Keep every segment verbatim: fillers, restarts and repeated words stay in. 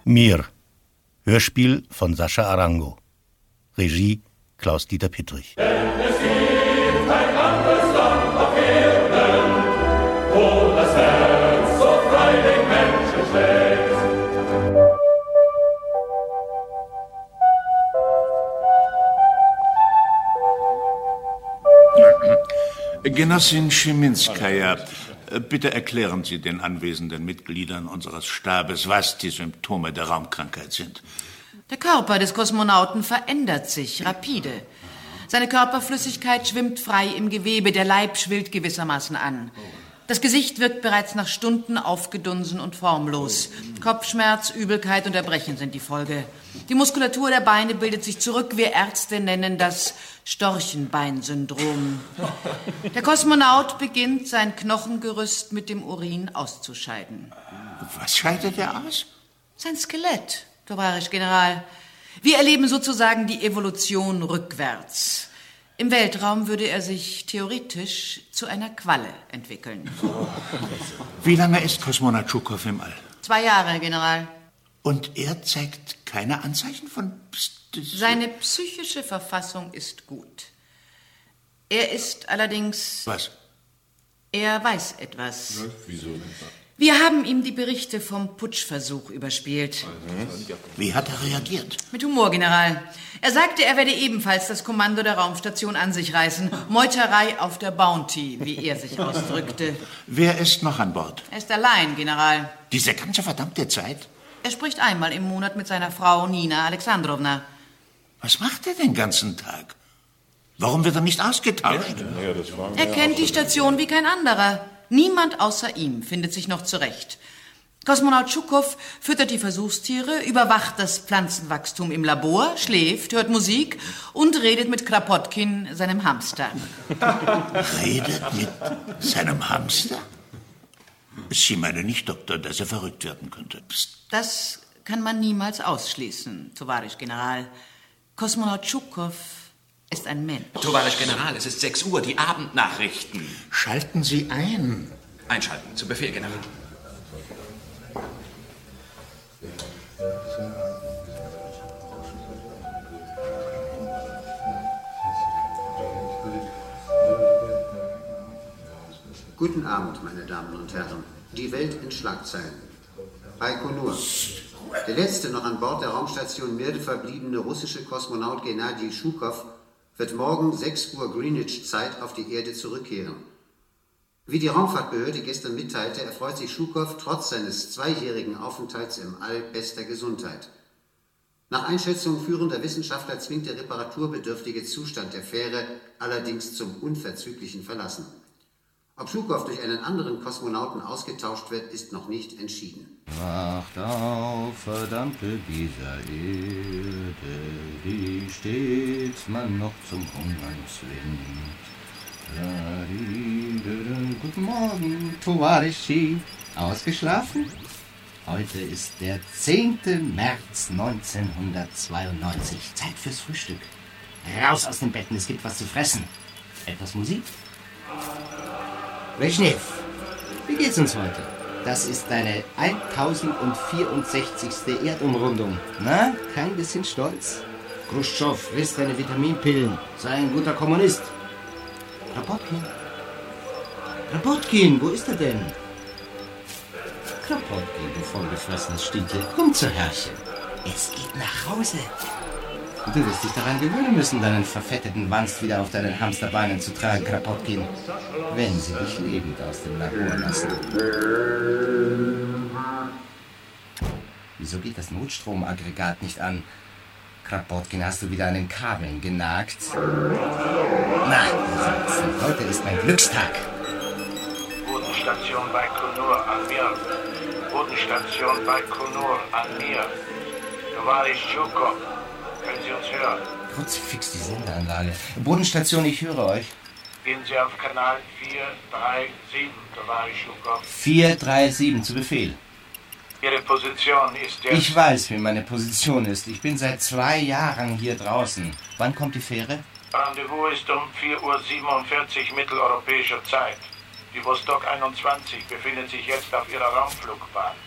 Mir. Hörspiel von Sascha Arango. Regie Klaus-Dieter Pittrich. Denn es gibt ein anderes Land auf Erden, wo das Herz so frei den Menschen schlägt. Genossin Schiminskaja, bitte erklären Sie den anwesenden Mitgliedern unseres Stabes, was die Symptome der Raumkrankheit sind. Der Körper des Kosmonauten verändert sich rapide. Seine Körperflüssigkeit schwimmt frei im Gewebe, der Leib schwillt gewissermaßen an. Das Gesicht wirkt bereits nach Stunden aufgedunsen und formlos. Kopfschmerz, Übelkeit und Erbrechen sind die Folge. Die Muskulatur der Beine bildet sich zurück. Wir Ärzte nennen das Storchenbeinsyndrom. Der Kosmonaut beginnt, sein Knochengerüst mit dem Urin auszuscheiden. Was scheidet er aus? Sein Skelett, Tovarisch General. Wir erleben sozusagen die Evolution rückwärts. Im Weltraum würde er sich theoretisch zu einer Qualle entwickeln. Wie lange ist Kosmonaut Tschukow im All? Zwei Jahre, General. Und er zeigt keine Anzeichen von... Seine psychische Verfassung ist gut. Er ist allerdings... Was? Er weiß etwas. Ja, wieso? Wir haben ihm die Berichte vom Putschversuch überspielt. Wie hat er reagiert? Mit Humor, General. Er sagte, er werde ebenfalls das Kommando der Raumstation an sich reißen. Meuterei auf der Bounty, wie er sich ausdrückte. Wer ist noch an Bord? Er ist allein, General. Diese ganze verdammte Zeit? Er spricht einmal im Monat mit seiner Frau Nina Alexandrowna. Was macht er den ganzen Tag? Warum wird er nicht ausgetauscht? Ja, das war Er kennt die Station wie kein anderer. Niemand außer ihm findet sich noch zurecht. Kosmonaut Tschukow füttert die Versuchstiere, überwacht das Pflanzenwachstum im Labor, schläft, hört Musik und redet mit Krapotkin, seinem Hamster. Redet mit seinem Hamster? Sie meinen nicht, Doktor, dass er verrückt werden könnte? Psst. Das kann man niemals ausschließen, Tovarisch General. Kosmonaut Tschukow ist ein Mensch. Tovarisch General, es ist sechs Uhr, die Abendnachrichten. Schalten Sie ein. Einschalten, zu Befehl, General. Guten Abend, meine Damen und Herren. Die Welt in Schlagzeilen. Baikonur. Der letzte noch an Bord der Raumstation Mir verbliebene russische Kosmonaut Gennady Tschukow wird morgen sechs Uhr Greenwich-Zeit auf die Erde zurückkehren. Wie die Raumfahrtbehörde gestern mitteilte, erfreut sich Tschukow trotz seines zweijährigen Aufenthalts im All bester Gesundheit. Nach Einschätzung führender Wissenschaftler zwingt der reparaturbedürftige Zustand der Fähre allerdings zum unverzüglichen Verlassen. Ob Tschukow durch einen anderen Kosmonauten ausgetauscht wird, ist noch nicht entschieden. Wacht auf, verdammte dieser Erde, die stets man noch zum Hungern zwingt. Guten Morgen, Tovarishi. Ausgeschlafen? Heute ist der zehnte März neunzehnhundertzweiundneunzig. Zeit fürs Frühstück. Raus aus den Betten, es gibt was zu fressen. Etwas Musik? Brezhnev, wie geht's uns heute? Das ist deine tausendvierundsechzigste Erdumrundung. Na, kein bisschen stolz? Khrushchev, friss deine Vitaminpillen. Sei ein guter Kommunist. Krapotkin? Krapotkin, wo ist er denn? Krapotkin, du vollgefressenes Stinktier, komm zur Herrchen. Es geht nach Hause. Du wirst dich daran gewöhnen müssen, deinen verfetteten Wanst wieder auf deinen Hamsterbeinen zu tragen, Krapotkin. Wenn sie dich lebend aus dem Labor lassen. Wieso geht das Notstromaggregat nicht an? Krapotkin, hast du wieder an den Kabeln genagt? Na, heute ist mein Glückstag. Bodenstation Baikonur an mir. Bodenstation Baikonur an mir. Tovarisch Tschukow. Können Sie uns hören? Kruzifix, die Sendeanlage. Bodenstation, ich höre euch. Gehen Sie auf Kanal vier drei sieben, Tovarisch Tschukow. vier drei sieben, zu Befehl. Ihre Position ist jetzt... Ich weiß, wie meine Position ist. Ich bin seit zwei Jahren hier draußen. Wann kommt die Fähre? Rendezvous ist um vier Uhr siebenundvierzig mitteleuropäischer Zeit. Die Vostok einundzwanzig befindet sich jetzt auf ihrer Raumflugbahn.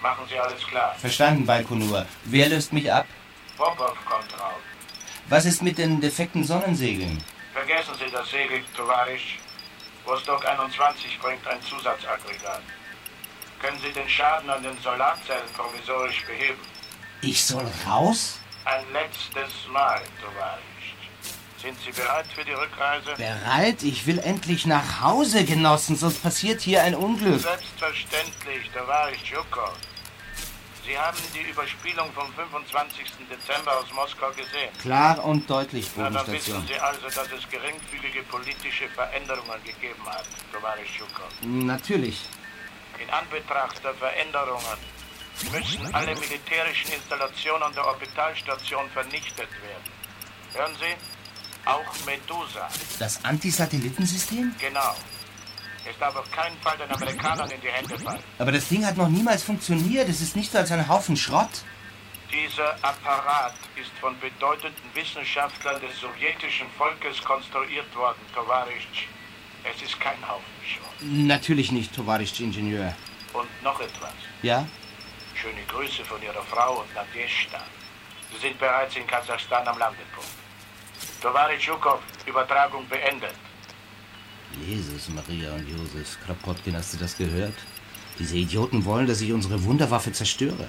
Machen Sie alles klar. Verstanden, Baikonur. Wer löst mich ab? Popov kommt raus. Was ist mit den defekten Sonnensegeln? Vergessen Sie das Segel, Tovarisch. Vostok einundzwanzig bringt ein Zusatzaggregat. Können Sie den Schaden an den Solarzellen provisorisch beheben? Ich soll raus? Ein letztes Mal, Tovarisch. Sind Sie bereit für die Rückreise? Bereit? Ich will endlich nach Hause, Genossen, sonst passiert hier ein Unglück. Selbstverständlich, Tovarisch Zhukov. Sie haben die Überspielung vom fünfundzwanzigsten Dezember aus Moskau gesehen. Klar und deutlich, Na, dann Bodenstation. wissen Sie also, dass es geringfügige politische Veränderungen gegeben hat, Tovarisch Zhukov. Natürlich. In Anbetracht der Veränderungen müssen alle militärischen Installationen der Orbitalstation vernichtet werden. Hören Sie? Auch Medusa. Das Antisatellitensystem? Genau. Es darf auf keinen Fall den Amerikanern in die Hände fallen. Aber das Ding hat noch niemals funktioniert. Es ist nicht so als ein Haufen Schrott. Dieser Apparat ist von bedeutenden Wissenschaftlern des sowjetischen Volkes konstruiert worden, Tovarisch. Es ist kein Haufen Schrott. Natürlich nicht, Tovarisch Ingenieur. Und noch etwas. Ja? Schöne Grüße von Ihrer Frau und Nadezhda. Sie sind bereits in Kasachstan am Landepunkt. Tovarisch Zhukov, Übertragung beendet. Jesus, Maria und Josef. Kropotkin, hast du das gehört? Diese Idioten wollen, dass ich unsere Wunderwaffe zerstöre.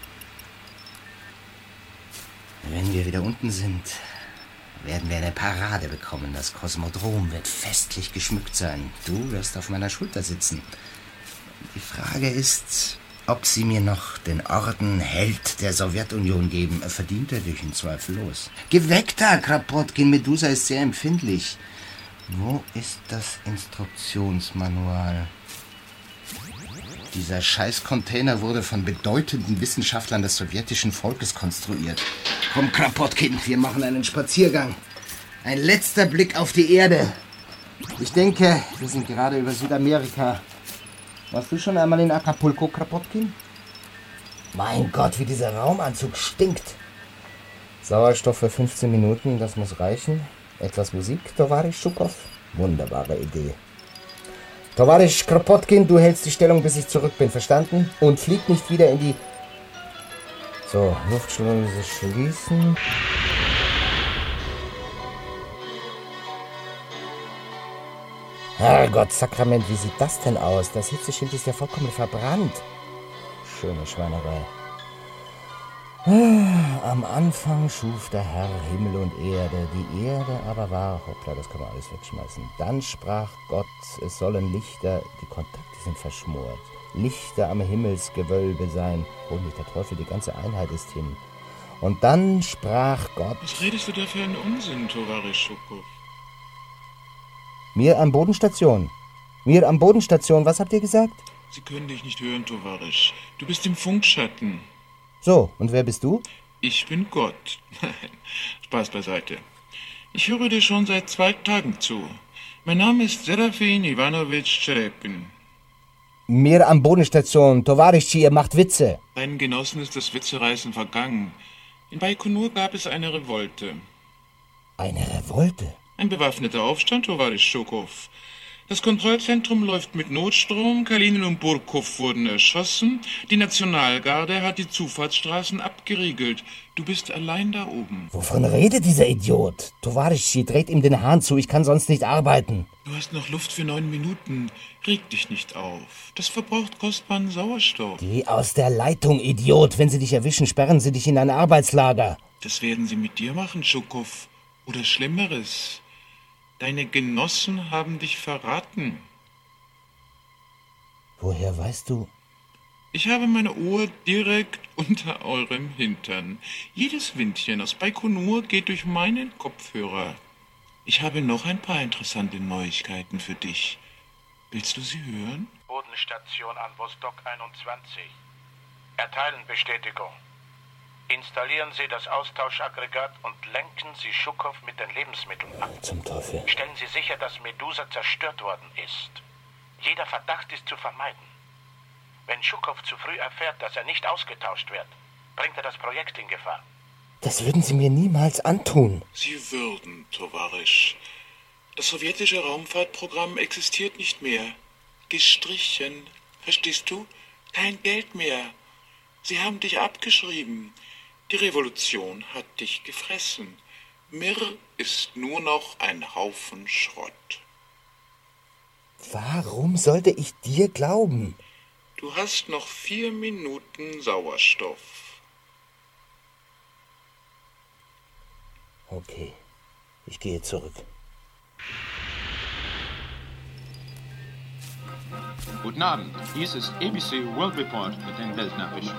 Wenn wir wieder unten sind, werden wir eine Parade bekommen. Das Kosmodrom wird festlich geschmückt sein. Du wirst auf meiner Schulter sitzen. Die Frage ist, ob sie mir noch den Orden Held der Sowjetunion geben. Verdient er dich in zweifellos. Geh weg da, Kropotkin. Medusa ist sehr empfindlich. Wo ist das Instruktionsmanual? Dieser Scheiß-Container wurde von bedeutenden Wissenschaftlern des sowjetischen Volkes konstruiert. Komm, Kropotkin, wir machen einen Spaziergang. Ein letzter Blick auf die Erde. Ich denke, wir sind gerade über Südamerika. Warst du schon einmal in Acapulco, Kropotkin? Mein Gott, wie dieser Raumanzug stinkt. Sauerstoff für fünfzehn Minuten, das muss reichen. Etwas Musik, Tovarisch Zhukov? Wunderbare Idee. Tovarisch Kropotkin, du hältst die Stellung, bis ich zurück bin, verstanden? Und flieg nicht wieder in die... So, Luftschleuse schließen. Herrgott, Sakrament, wie sieht das denn aus? Das Hitzeschild ist ja vollkommen verbrannt. Schöne Schweinerei. Am Anfang schuf der Herr Himmel und Erde. Die Erde aber war, hoppla, das kann man alles wegschmeißen. Dann sprach Gott, es sollen Lichter, die Kontakte sind verschmort, Lichter am Himmelsgewölbe sein, wo nicht der Teufel die ganze Einheit ist hin. Und dann sprach Gott... Was redest du da für einen Unsinn, Tovarisch Zhukov? Mir am Bodenstation. Mir am Bodenstation, was habt ihr gesagt? Sie können dich nicht hören, Tovarisch. Du bist im Funkschatten. So, und wer bist du? Ich bin Gott. Nein, Spaß beiseite. Ich höre dir schon seit zwei Tagen zu. Mein Name ist Serafin Ivanovich Tscherepin. Mir am Bodenstation. Tovarisch, ihr macht Witze. Deinen Genossen ist das Witzereißen vergangen. In Baikonur gab es eine Revolte. Eine Revolte? Ein bewaffneter Aufstand, Tovarisch Zhukov. Das Kontrollzentrum läuft mit Notstrom, Kalinin und Burkov wurden erschossen, die Nationalgarde hat die Zufahrtsstraßen abgeriegelt. Du bist allein da oben. Wovon redet dieser Idiot? Tovarisch, dreht ihm den Hahn zu, ich kann sonst nicht arbeiten. Du hast noch Luft für neun Minuten. Reg dich nicht auf. Das verbraucht kostbaren Sauerstoff. Geh aus der Leitung, Idiot. Wenn sie dich erwischen, sperren sie dich in ein Arbeitslager. Das werden sie mit dir machen, Zhukov. Oder Schlimmeres. Deine Genossen haben dich verraten. Woher weißt du? Ich habe meine Uhr direkt unter eurem Hintern. Jedes Windchen aus Baikonur geht durch meinen Kopfhörer. Ich habe noch ein paar interessante Neuigkeiten für dich. Willst du sie hören? Bodenstation an Vostok einundzwanzig. Erteilen Bestätigung. Installieren Sie das Austauschaggregat und lenken Sie Zhukov mit den Lebensmitteln ab. Zum Teufel. Stellen Sie sicher, dass Medusa zerstört worden ist. Jeder Verdacht ist zu vermeiden. Wenn Zhukov zu früh erfährt, dass er nicht ausgetauscht wird, bringt er das Projekt in Gefahr. Das würden Sie mir niemals antun. Sie würden, Tovarisch. Das sowjetische Raumfahrtprogramm existiert nicht mehr. Gestrichen. Verstehst du? Kein Geld mehr. Sie haben dich abgeschrieben. Die Revolution hat dich gefressen. Mir ist nur noch ein Haufen Schrott. Warum sollte ich dir glauben? Du hast noch vier Minuten Sauerstoff. Okay, ich gehe zurück. Guten Abend, dies ist A B C World Report mit den Weltnachrichten.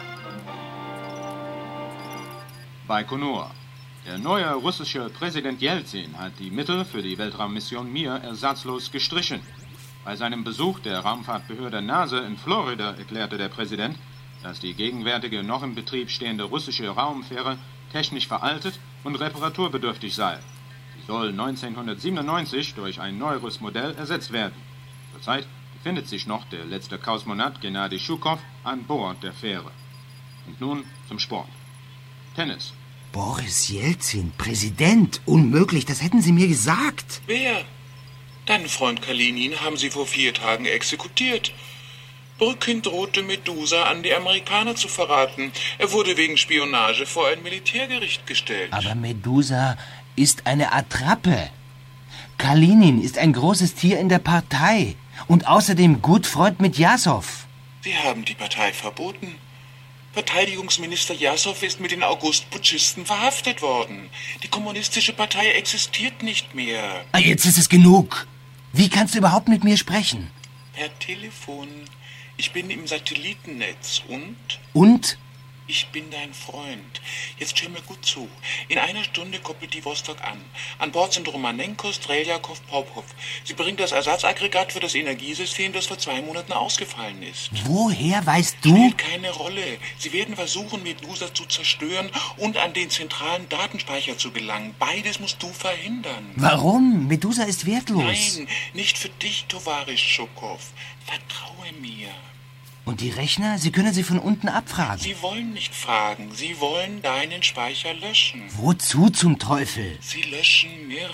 Baikonur. Der neue russische Präsident Jelzin hat die Mittel für die Weltraummission Mir ersatzlos gestrichen. Bei seinem Besuch der Raumfahrtbehörde NASA in Florida erklärte der Präsident, dass die gegenwärtige noch im Betrieb stehende russische Raumfähre technisch veraltet und reparaturbedürftig sei. Sie soll neunzehnhundertsiebenundneunzig durch ein neueres Modell ersetzt werden. Zurzeit befindet sich noch der letzte Kosmonaut Gennady Schukow an Bord der Fähre. Und nun zum Sport. Tennis. Boris Jelzin, Präsident. Unmöglich, das hätten Sie mir gesagt. Wer? Deinen Freund Kalinin haben Sie vor vier Tagen exekutiert. Brückin drohte Medusa an die Amerikaner zu verraten. Er wurde wegen Spionage vor ein Militärgericht gestellt. Aber Medusa ist eine Attrappe. Kalinin ist ein großes Tier in der Partei und außerdem gut Freund mit Jassow. Sie haben die Partei verboten. Verteidigungsminister Jassow ist mit den August-Putschisten verhaftet worden. Die kommunistische Partei existiert nicht mehr. Ah, jetzt ist es genug. Wie kannst du überhaupt mit mir sprechen? Per Telefon. Ich bin im Satellitennetz und... Und? Ich bin dein Freund. Jetzt hör mir gut zu. In einer Stunde koppelt die Vostok an. An Bord sind Romanenko, Streljakov, Popov. Sie bringt das Ersatzaggregat für das Energiesystem, das vor zwei Monaten ausgefallen ist. Woher weißt du? Spielt keine Rolle. Sie werden versuchen, Medusa zu zerstören und an den zentralen Datenspeicher zu gelangen. Beides musst du verhindern. Warum? Medusa ist wertlos. Nein, nicht für dich, Tovarisch Schukow. Vertraue mir. Und die Rechner? Sie können sie von unten abfragen. Sie wollen nicht fragen. Sie wollen deinen Speicher löschen. Wozu zum Teufel? Sie löschen Mir.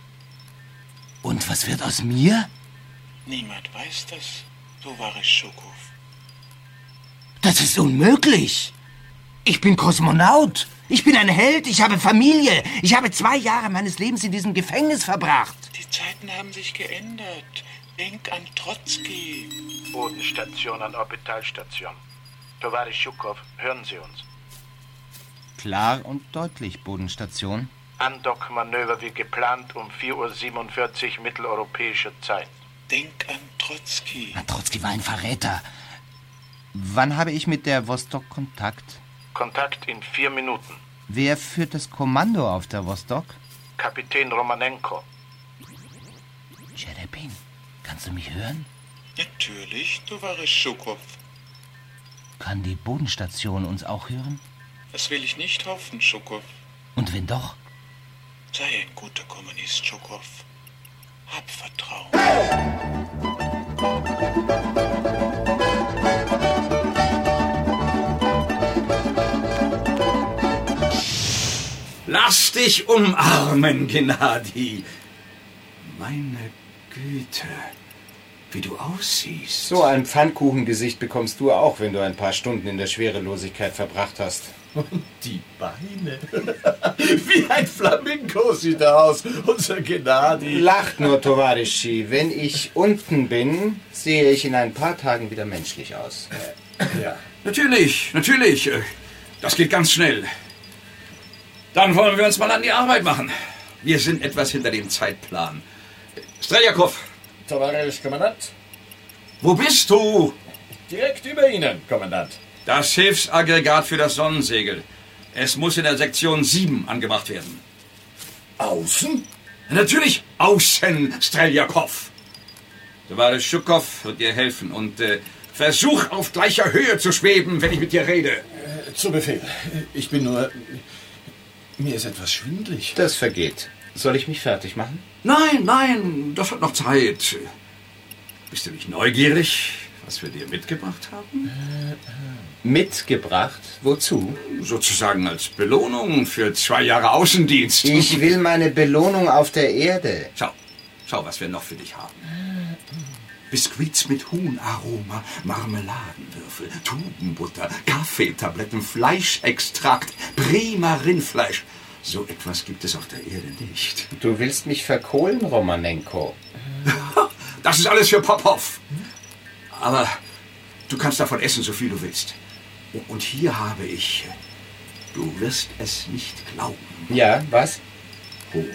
Und was wird aus mir? Niemand weiß das, Tovarisch Schukow. Das ist unmöglich. Ich bin Kosmonaut. Ich bin ein Held. Ich habe Familie. Ich habe zwei Jahre meines Lebens in diesem Gefängnis verbracht. Die Zeiten haben sich geändert. Denk an Trotzki. Bodenstation an Orbitalstation. Tovarisch Schukow, hören Sie uns. Klar und deutlich, Bodenstation. Andockmanöver wie geplant um vier Uhr siebenundvierzig mitteleuropäischer Zeit. Denk an Trotzki. Na, Trotzki war ein Verräter. Wann habe ich mit der Vostok Kontakt? Kontakt in vier Minuten. Wer führt das Kommando auf der Vostok? Kapitän Romanenko. Cherepin, kannst du mich hören? Natürlich, Tovarisch Schukow. Kann die Bodenstation uns auch hören? Das will ich nicht hoffen, Schukow. Und wenn doch? Sei ein guter Kommunist, Schukow. Hab Vertrauen. Lass dich umarmen, Gennady. Meine Güte, wie du aussiehst. So ein Pfannkuchengesicht bekommst du auch, wenn du ein paar Stunden in der Schwerelosigkeit verbracht hast. Und die Beine. Wie ein Flamingo sieht er aus, unser Gennady. Lacht nur, Tovarischi. Wenn ich unten bin, sehe ich in ein paar Tagen wieder menschlich aus. Ja. Natürlich, natürlich. Das geht ganz schnell. Dann wollen wir uns mal an die Arbeit machen. Wir sind etwas hinter dem Zeitplan. Streljakov. Tovarisch Kommandant. Wo bist du? Direkt über Ihnen, Kommandant. Das Hilfsaggregat für das Sonnensegel. Es muss in der Sektion sieben angemacht werden. Außen? Natürlich außen, Streljakov. Tovarisch Schukow wird dir helfen und äh, versuch auf gleicher Höhe zu schweben, wenn ich mit dir rede. Äh, zu Befehl. Ich bin nur... Mir ist etwas schwindelig. Das vergeht. Soll ich mich fertig machen? Nein, nein, das hat noch Zeit. Bist du nicht neugierig, was wir dir mitgebracht haben? Äh, mitgebracht? Wozu? Sozusagen als Belohnung für zwei Jahre Außendienst. Ich will meine Belohnung auf der Erde. Schau, schau, was wir noch für dich haben. Biskuits mit Huhnaroma, Marmeladenwürfel, Tubenbutter, Kaffeetabletten, Fleischextrakt, prima Rindfleisch. So etwas gibt es auf der Erde nicht. Du willst mich verkohlen, Romanenko? Das ist alles für Popov. Aber du kannst davon essen, so viel du willst. Und hier habe ich... Du wirst es nicht glauben. Ja, was? Honig.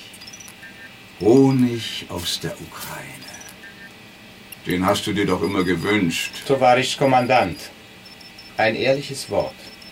Honig aus der Ukraine. Den hast du dir doch immer gewünscht. Tovarisch Kommandant, ein ehrliches Wort.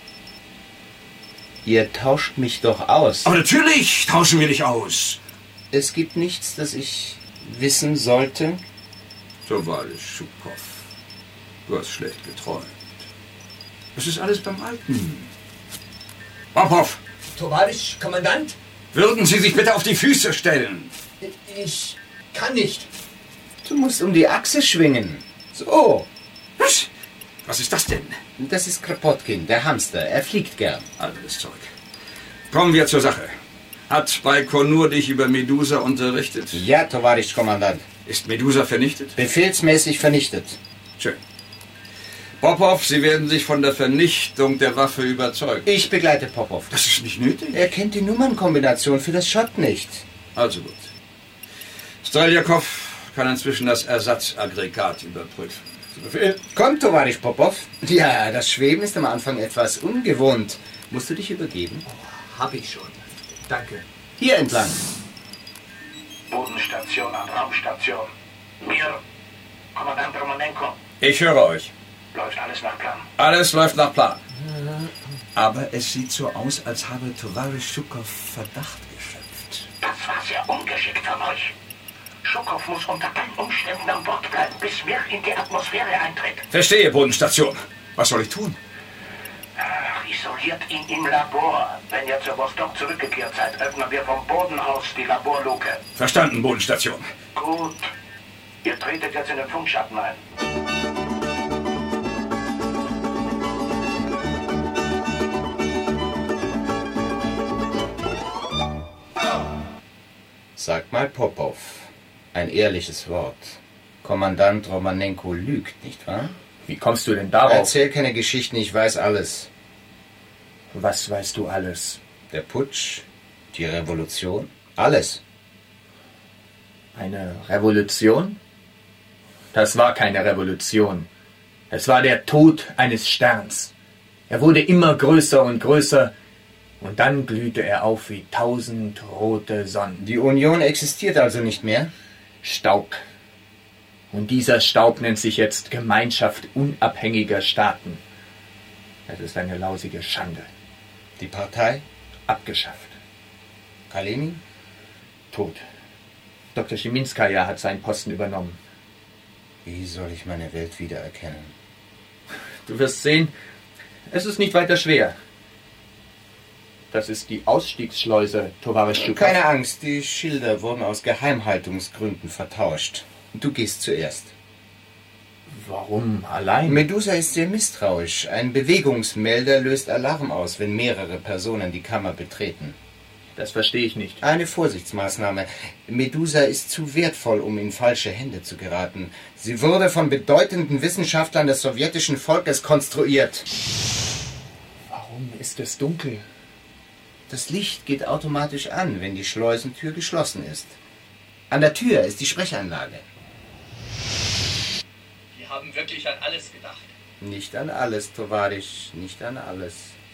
Ihr tauscht mich doch aus. Aber natürlich tauschen wir dich aus. Es gibt nichts, das ich wissen sollte. Tovarisch Schukow, du hast schlecht geträumt. Es ist alles beim Alten. Popov! Tovarisch Kommandant? Würden Sie sich bitte auf die Füße stellen? Ich kann nicht. Du musst um die Achse schwingen. So. Was? Was ist das denn? Das ist Kropotkin, der Hamster. Er fliegt gern. Altes Zeug. Kommen wir zur Sache. Hat Baikonur dich über Medusa unterrichtet? Ja, Tovarisch Kommandant. Ist Medusa vernichtet? Befehlsmäßig vernichtet. Schön. Popov, Sie werden sich von der Vernichtung der Waffe überzeugen. Ich begleite Popov. Das ist nicht nötig. Er kennt die Nummernkombination für das Schott nicht. Also gut. Streljakov kann inzwischen das Ersatzaggregat überprüfen. Zu Befehl. Komm, Tovarisch Popov. Ja, das Schweben ist am Anfang etwas ungewohnt. Musst du dich übergeben? Oh, hab ich schon. Danke. Hier entlang. Bodenstation an Raumstation. Mir, Kommandant Romanenko. Ich höre euch. Läuft alles nach Plan. Alles läuft nach Plan. Aber es sieht so aus, als habe Tovarisch Schukow Verdacht geschöpft. Das war sehr ungeschickt von euch. Schukow muss unter keinen Umständen an Bord bleiben, bis Mir in die Atmosphäre eintritt. Verstehe, Bodenstation. Was soll ich tun? Ach, isoliert ihn im Labor. Wenn ihr zur Vostok zurückgekehrt seid, öffnen wir vom Boden aus die Laborluke. Verstanden, Bodenstation. Gut. Ihr tretet jetzt in den Funkschatten ein. Sag mal, Popov, ein ehrliches Wort. Kommandant Romanenko lügt, nicht wahr? Wie kommst du denn darauf? Erzähl keine Geschichten, ich weiß alles. Was weißt du alles? Der Putsch, die Revolution, alles. Eine Revolution? Das war keine Revolution. Es war der Tod eines Sterns. Er wurde immer größer und größer, und dann glühte er auf wie tausend rote Sonnen. Die Union existiert also nicht mehr? Staub. Und dieser Staub nennt sich jetzt Gemeinschaft unabhängiger Staaten. Das ist eine lausige Schande. Die Partei? Abgeschafft. Kalenin? Tot. Doktor Schiminskaja hat seinen Posten übernommen. Wie soll ich meine Welt wiedererkennen? Du wirst sehen, es ist nicht weiter schwer. Das ist die Ausstiegsschleuse, Tovarisch Schukow. Keine Angst, die Schilder wurden aus Geheimhaltungsgründen vertauscht. Du gehst zuerst. Warum allein? Medusa ist sehr misstrauisch. Ein Bewegungsmelder löst Alarm aus, wenn mehrere Personen die Kammer betreten. Das verstehe ich nicht. Eine Vorsichtsmaßnahme. Medusa ist zu wertvoll, um in falsche Hände zu geraten. Sie wurde von bedeutenden Wissenschaftlern des sowjetischen Volkes konstruiert. Warum ist es dunkel? Das Licht geht automatisch an, wenn die Schleusentür geschlossen ist. An der Tür ist die Sprechanlage. Wir haben wirklich an alles gedacht. Nicht an alles, Tovarisch, nicht an alles.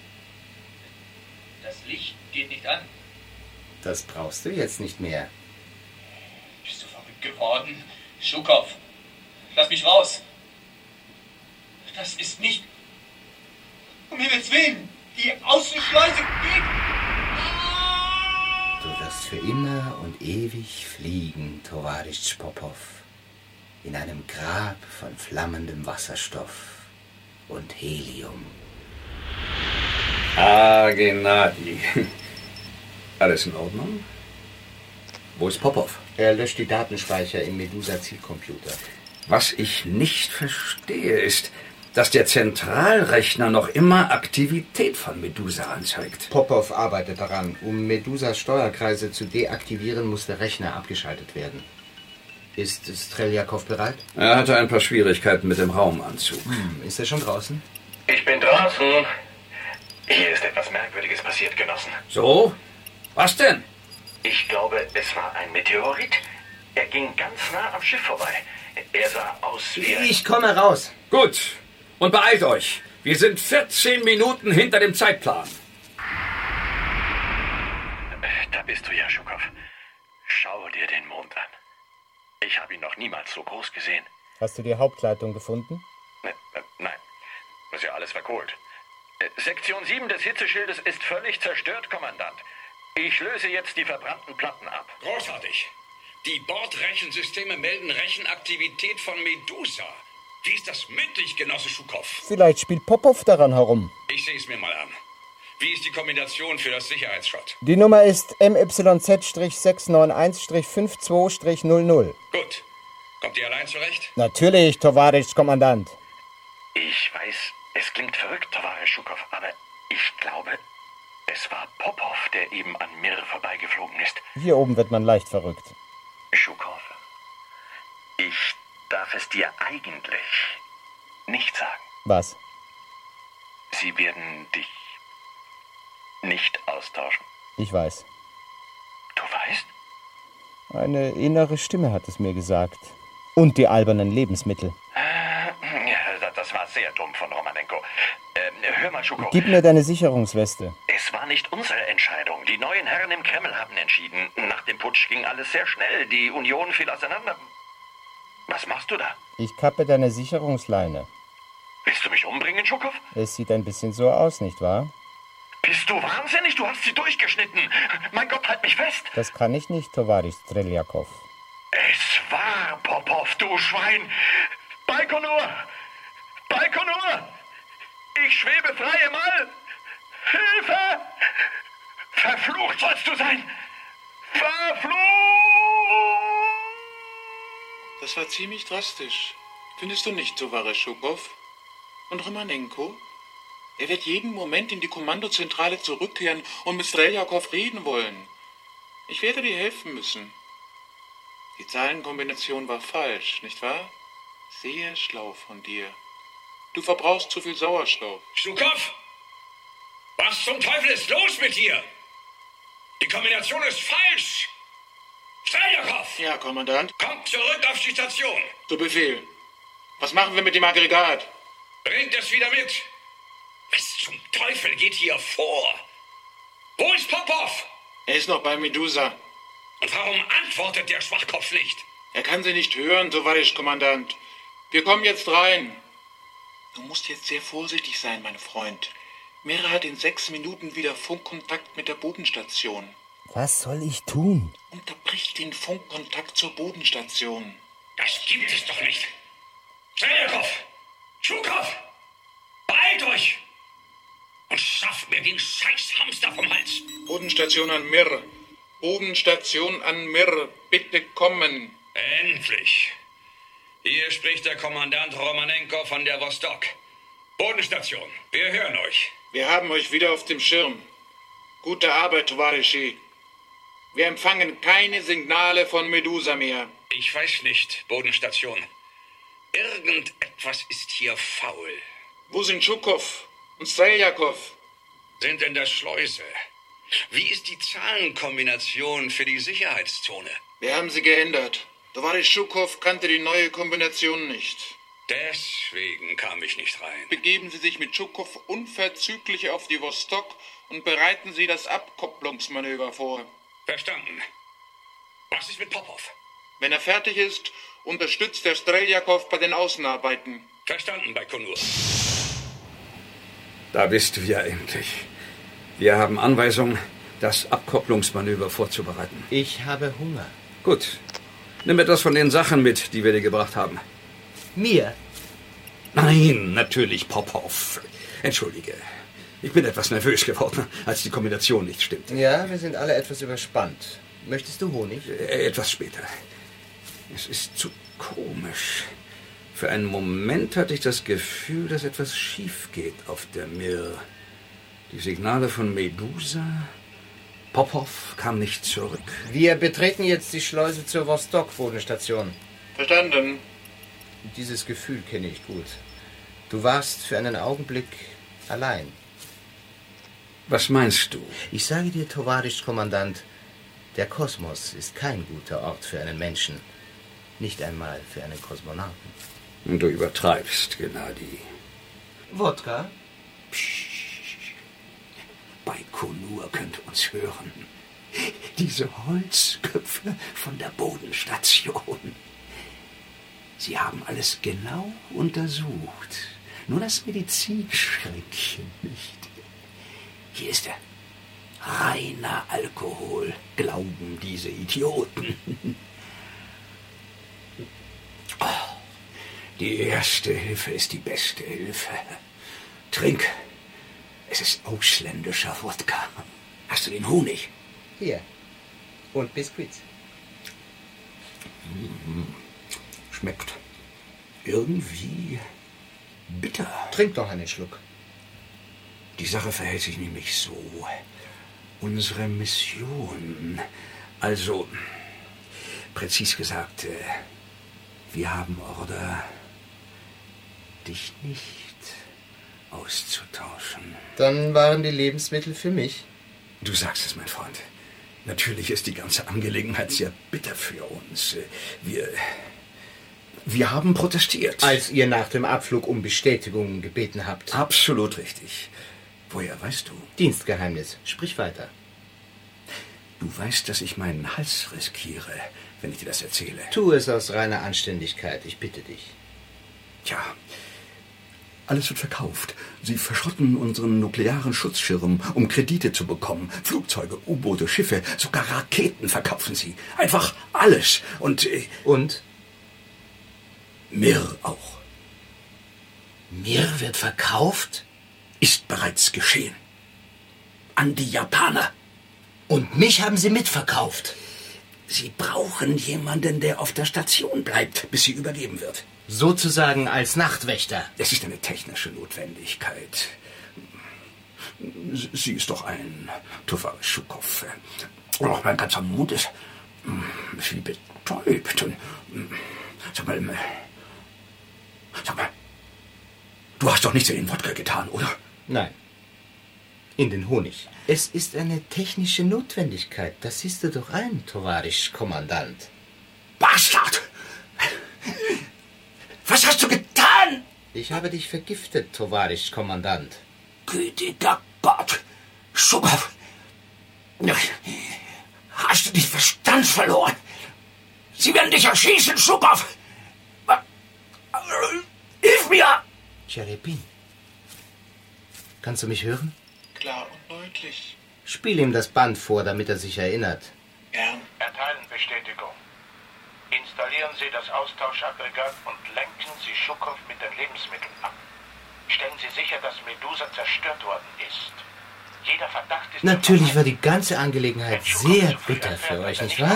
Das Licht geht nicht an. Das brauchst du jetzt nicht mehr. Bist du verrückt geworden? Schukow, lass mich raus. Das ist nicht... Um Himmels Willen, die Außenschleuse geht... Du wirst für immer und ewig fliegen, Tovarisch Popov. In einem Grab von flammendem Wasserstoff und Helium. Ah, Gennadi. Alles in Ordnung? Wo ist Popov? Er löscht die Datenspeicher im Medusa-Zielcomputer. Was ich nicht verstehe, ist, dass der Zentralrechner noch immer Aktivität von Medusa anzeigt. Popov arbeitet daran. Um Medusas Steuerkreise zu deaktivieren, muss der Rechner abgeschaltet werden. Ist Streljakov bereit? Er hatte ein paar Schwierigkeiten mit dem Raumanzug. Hm, ist er schon draußen? Ich bin draußen. Hier ist etwas Merkwürdiges passiert, Genossen. So? Was denn? Ich glaube, es war ein Meteorit. Er ging ganz nah am Schiff vorbei. Er sah aus wie... Ich komme raus. Gut. Und beeilt euch. Wir sind vierzehn Minuten hinter dem Zeitplan. Da bist du ja, Schukow. Schau dir den Mond an. Ich habe ihn noch niemals so groß gesehen. Hast du die Hauptleitung gefunden? Ne, äh, nein, das ist ja alles verkohlt. Äh, Sektion sieben des Hitzeschildes ist völlig zerstört, Kommandant. Ich löse jetzt die verbrannten Platten ab. Großartig. Die Bordrechensysteme melden Rechenaktivität von Medusa. Wie ist das möglich, Genosse Schukow? Vielleicht spielt Popov daran herum. Ich sehe es mir mal an. Wie ist die Kombination für das Sicherheitsschrott? Die Nummer ist M Y Z sechs neun eins fünf zwei null null. Gut. Kommt ihr allein zurecht? Natürlich, Tovarisch Kommandant. Ich weiß, es klingt verrückt, Tovarisch Schukow, aber ich glaube, es war Popov, der eben an Mir vorbeigeflogen ist. Hier oben wird man leicht verrückt. Schukow, ich darf es dir eigentlich nicht sagen. Was? Sie werden dich nicht austauschen. Ich weiß. Du weißt? Eine innere Stimme hat es mir gesagt. Und die albernen Lebensmittel. Äh, ja, das war sehr dumm von Romanenko. Äh, hör mal, Schukow. Gib mir deine Sicherungsweste. Es war nicht unsere Entscheidung. Die neuen Herren im Kreml haben entschieden. Nach dem Putsch ging alles sehr schnell. Die Union fiel auseinander. Was machst du da? Ich kappe deine Sicherungsleine. Willst du mich umbringen, Schukow? Es sieht ein bisschen so aus, nicht wahr? Bist du wahnsinnig? Du hast sie durchgeschnitten. Mein Gott, halt mich fest. Das kann ich nicht, Tovarisch Streljakov. Es war Popov, du Schwein. Baikonur! Baikonur! Ich schwebe frei im All. Hilfe! Verflucht sollst du sein. Verflucht! Das war ziemlich drastisch. Findest du nicht, Tovarisch Schukow? Und Romanenko? Er wird jeden Moment in die Kommandozentrale zurückkehren und mit Streljakov reden wollen. Ich werde dir helfen müssen. Die Zahlenkombination war falsch, nicht wahr? Sehr schlau von dir. Du verbrauchst zu viel Sauerstoff. Schukow! Was zum Teufel ist los mit dir? Die Kombination ist falsch! Streljakov! Ja, Kommandant. Kommt zurück auf die Station. Zu Befehl. Was machen wir mit dem Aggregat? Bringt es wieder mit. Was zum Teufel geht hier vor? Wo ist Popov? Er ist noch bei Medusa. Und warum antwortet der Schwachkopf nicht? Er kann sie nicht hören, Tovarisch Kommandant. Wir kommen jetzt rein. Du musst jetzt sehr vorsichtig sein, mein Freund. Mira hat in sechs Minuten wieder Funkkontakt mit der Bodenstation. Was soll ich tun? Unterbrich den Funkkontakt zur Bodenstation. Das gibt es doch nicht. Streljakov! Schukow! Beeilt euch! Und schafft mir den scheiß Hamster vom Hals! Bodenstation an Mir. Bodenstation an Mir. Bitte kommen. Endlich! Hier spricht der Kommandant Romanenko von der Vostok. Bodenstation, wir hören euch. Wir haben euch wieder auf dem Schirm. Gute Arbeit, Tovarisch. Wir empfangen keine Signale von Medusa mehr. Ich weiß nicht, Bodenstation. Irgendetwas ist hier faul. Wo sind Schukow und Streljakov? Sind in der Schleuse. Wie ist die Zahlenkombination für die Sicherheitszone? Wir haben sie geändert. Tovarisch Schukow kannte die neue Kombination nicht. Deswegen kam ich nicht rein. Begeben Sie sich mit Schukow unverzüglich auf die Vostok und bereiten Sie das Abkopplungsmanöver vor. Verstanden. Was ist mit Popov? Wenn er fertig ist, unterstützt der Streljakov bei den Außenarbeiten. Verstanden, Baikonur. Da bist du ja endlich. Wir haben Anweisung, das Abkopplungsmanöver vorzubereiten. Ich habe Hunger. Gut. Nimm etwas von den Sachen mit, die wir dir gebracht haben. Mir? Nein, natürlich Popov. Entschuldige. Ich bin etwas nervös geworden, als die Kombination nicht stimmte. Ja, wir sind alle etwas überspannt. Möchtest du Honig? Äh, etwas später. Es ist zu komisch. Für einen Moment hatte ich das Gefühl, dass etwas schief geht auf der Mir. Die Signale von Medusa Popow kam nicht zurück. Wir betreten jetzt die Schleuse zur Vostok-Bodenstation. Verstanden. Dieses Gefühl kenne ich gut. Du warst für einen Augenblick allein. Was meinst du? Ich sage dir, Tovarisch Kommandant, der Kosmos ist kein guter Ort für einen Menschen. Nicht einmal für einen Kosmonauten. Du übertreibst, Gennady. Wodka? Psst. Baikonur könnte uns hören. Diese Holzköpfe von der Bodenstation. Sie haben alles genau untersucht. Nur das Medizinschränkchen nicht. Hier ist er. Reiner Alkohol, glauben diese Idioten. Oh, die erste Hilfe ist die beste Hilfe. Trink. Es ist ausländischer Wodka. Hast du den Honig? Hier. Und Biskuits. Schmeckt irgendwie bitter. Trink doch einen Schluck. Die Sache verhält sich nämlich so. Unsere Mission, also präzis gesagt, wir haben Order, dich nicht auszutauschen. Dann waren die Lebensmittel für mich? Du sagst es, mein Freund. Natürlich ist die ganze Angelegenheit sehr bitter für uns. Wir, wir haben protestiert. Als ihr nach dem Abflug um Bestätigung gebeten habt. Absolut richtig. Woher weißt du? Dienstgeheimnis. Sprich weiter. Du weißt, dass ich meinen Hals riskiere, wenn ich dir das erzähle. Tu es aus reiner Anständigkeit, ich bitte dich. Tja, alles wird verkauft. Sie verschrotten unseren nuklearen Schutzschirm, um Kredite zu bekommen. Flugzeuge, U-Boote, Schiffe, sogar Raketen verkaufen sie. Einfach alles. Und... Äh, Und? Mir auch. Mir wird verkauft? Ist bereits geschehen. An die Japaner. Und mich haben sie mitverkauft. Sie brauchen jemanden, der auf der Station bleibt, bis sie übergeben wird. Sozusagen als Nachtwächter. Es ist eine technische Notwendigkeit. Sie ist doch ein Tovarisch Schukow. Oh, mein ganzer Mund ist wie betäubt. Und, sag mal, sag mal, du hast doch nichts in den Wodka getan, oder? Nein. In den Honig. Es ist eine technische Notwendigkeit. Das siehst du doch ein, Tovarisch Kommandant. Bastard! Was hast du getan? Ich habe dich vergiftet, Tovarisch Kommandant. Gütiger Gott! Schukow! Hast du den Verstand verloren? Sie werden dich erschießen, Schukow! Hilf mir! Cherepin. Kannst du mich hören? Klar und deutlich. Spiel ihm das Band vor, damit er sich erinnert. Gern. Erteilen Bestätigung. Installieren Sie das Austauschaggregat und lenken Sie Schukow mit den Lebensmitteln ab. Stellen Sie sicher, dass Medusa zerstört worden ist. Jeder Verdacht ist... Natürlich war die ganze Angelegenheit sehr bitter für euch, nicht wahr?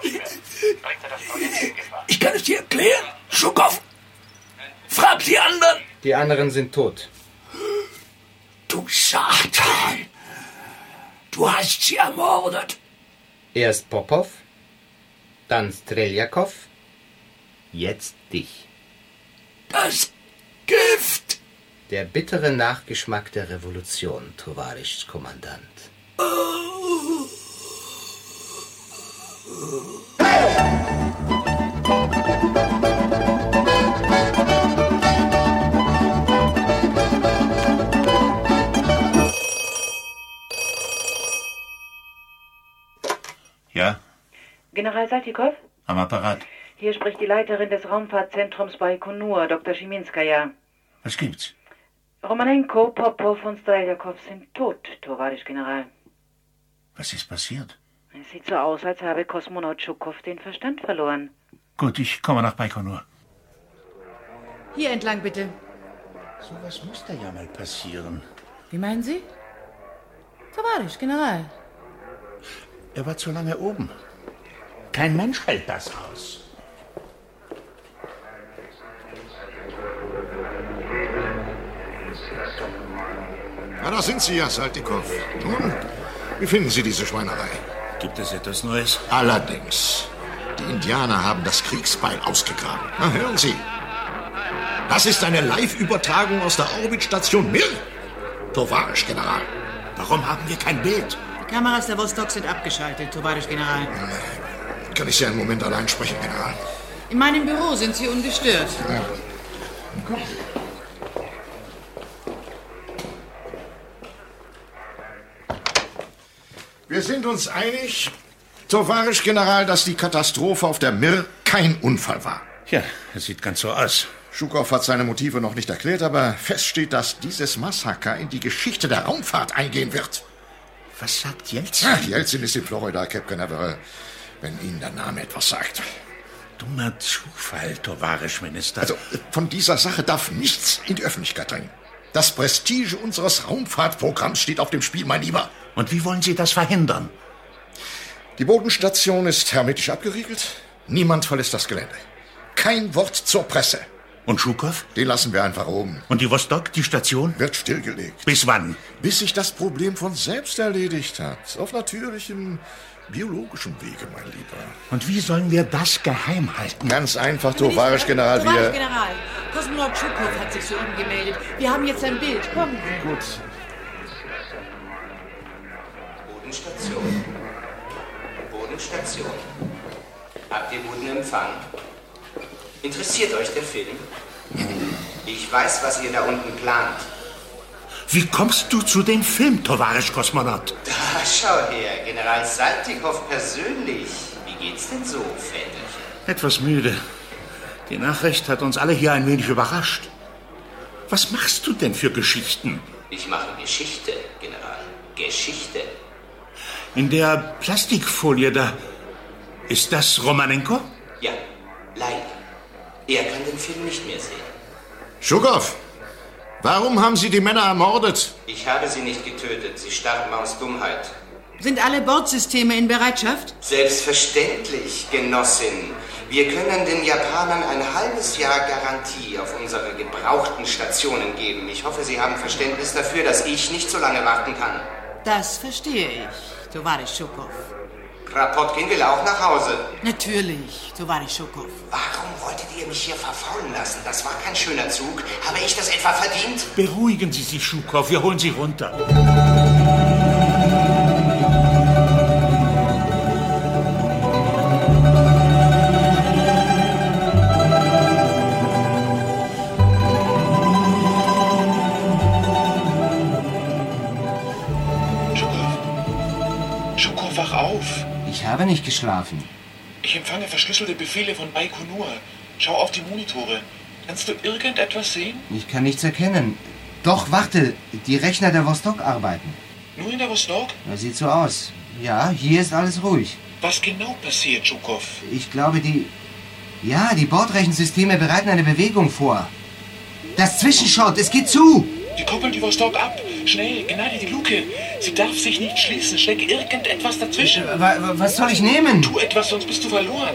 Ich kann es dir erklären, Schukow. Frag die anderen. Die anderen sind tot. Du Satan! Du hast sie ermordet. Erst Popow, dann Streljakov, jetzt dich. Das Gift! Der bittere Nachgeschmack der Revolution, Tovarisch Kommandant. Ja, General Saltikow? am Apparat. Hier spricht die Leiterin des Raumfahrtzentrums Baikonur, Doktor Schiminskaja. Was gibt's? Romanenko, Popow und Streljakov sind tot, Tovarisch General. Was ist passiert? Es sieht so aus, als habe Kosmonaut Schukow den Verstand verloren. Gut, ich komme nach Baikonur. Hier entlang, bitte. So was muss da ja mal passieren. Wie meinen Sie? Tovarisch General. Er war zu lange oben. Kein Mensch hält das aus. Ja, da sind Sie ja, Saltikow. Nun, Wie finden Sie diese Schweinerei? Gibt es etwas Neues? Allerdings. Die Indianer haben das Kriegsbeil ausgegraben. Na, hören Sie. Das ist eine Live-Übertragung aus der Orbitstation Mir. Tovarisch, General. Warum haben wir kein Bild? Die Kameras der Vostok sind abgeschaltet, Tovarisch General. Kann ich Sie einen Moment allein sprechen, General? In meinem Büro sind Sie ungestört. Ja. Wir sind uns einig, Tovarisch General, dass die Katastrophe auf der Mir kein Unfall war. Ja, es sieht ganz so aus. Schukow hat seine Motive noch nicht erklärt, aber fest steht, dass dieses Massaker in die Geschichte der Raumfahrt eingehen wird. Was sagt Jelzin? Ach, Jelzin ist in Florida, Cap Canaveral, wenn Ihnen der Name etwas sagt. Dummer Zufall, Tovarisch Minister. Also, von dieser Sache darf nichts in die Öffentlichkeit drängen. Das Prestige unseres Raumfahrtprogramms steht auf dem Spiel, mein Lieber. Und wie wollen Sie das verhindern? Die Bodenstation ist hermetisch abgeriegelt. Niemand verlässt das Gelände. Kein Wort zur Presse. Und Schukow? Den lassen wir einfach oben. Und die Vostok, die Station? Wird stillgelegt. Bis wann? Bis sich das Problem von selbst erledigt hat. Auf natürlichem, biologischem Wege, mein Lieber. Und wie sollen wir das geheim halten? Ganz einfach, Tovarisch General. Tovarisch Wir... General, Kosmonaut Schukow hat sich soeben gemeldet. Wir haben jetzt ein Bild. Kommen Sie. Gut. Bodenstation. Bodenstation. Habt ihr guten Empfang? Interessiert euch der Film? Ich weiß, was ihr da unten plant. Wie kommst du zu dem Film, Tovarisch Kosmonaut? Da, schau her, General Saltikow persönlich. Wie geht's denn so, Väterchen? Etwas müde. Die Nachricht hat uns alle hier ein wenig überrascht. Was machst du denn für Geschichten? Ich mache Geschichte, General. Geschichte. In der Plastikfolie da, ist das Romanenko? Ja, leider. Er kann den Film nicht mehr sehen. Schukow, warum haben Sie die Männer ermordet? Ich habe sie nicht getötet. Sie starben aus Dummheit. Sind alle Bordsysteme in Bereitschaft? Selbstverständlich, Genossin. Wir können den Japanern ein halbes Jahr Garantie auf unsere gebrauchten Stationen geben. Ich hoffe, Sie haben Verständnis dafür, dass ich nicht so lange warten kann. Das verstehe ich, Tovarisch Schukow. Kropotkin will auch nach Hause. Natürlich, Tovarisch Schukow. Warum wolltet ihr mich hier verfaulen lassen? Das war kein schöner Zug. Habe ich das etwa verdient? Beruhigen Sie sich, Schukow. Wir holen Sie runter. Schukow. Schukow, wach auf. Ich habe nicht geschlafen. Ich empfange verschlüsselte Befehle von Baikonur. Schau auf die Monitore. Kannst du irgendetwas sehen? Ich kann nichts erkennen. Doch, warte. Die Rechner der Vostok arbeiten. Nur in der Vostok? Das sieht so aus. Ja, hier ist alles ruhig. Was genau passiert, Schukow? Ich glaube, die... Ja, die Bordrechensysteme bereiten eine Bewegung vor. Das Zwischenschott, es geht zu! Die koppeln die Vostok ab. Schnell, Gennady, die Luke. Sie darf sich nicht schließen. Steck irgendetwas dazwischen. Was soll ich nehmen? Tu etwas, sonst bist du verloren.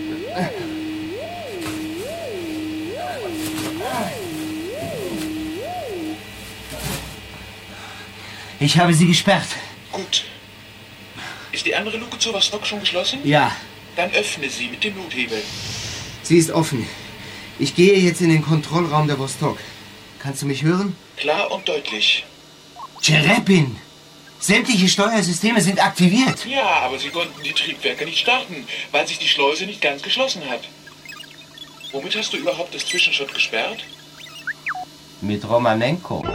Ich habe sie gesperrt. Gut. Ist die andere Luke zur Vostok schon geschlossen? Ja. Dann öffne sie mit dem Nothebel. Sie ist offen. Ich gehe jetzt in den Kontrollraum der Vostok. Kannst du mich hören? Klar und deutlich. Cherepin! Sämtliche Steuersysteme sind aktiviert. Ja, aber sie konnten die Triebwerke nicht starten, weil sich die Schleuse nicht ganz geschlossen hat. Womit hast du überhaupt das Zwischenschott gesperrt? Mit Romanenko.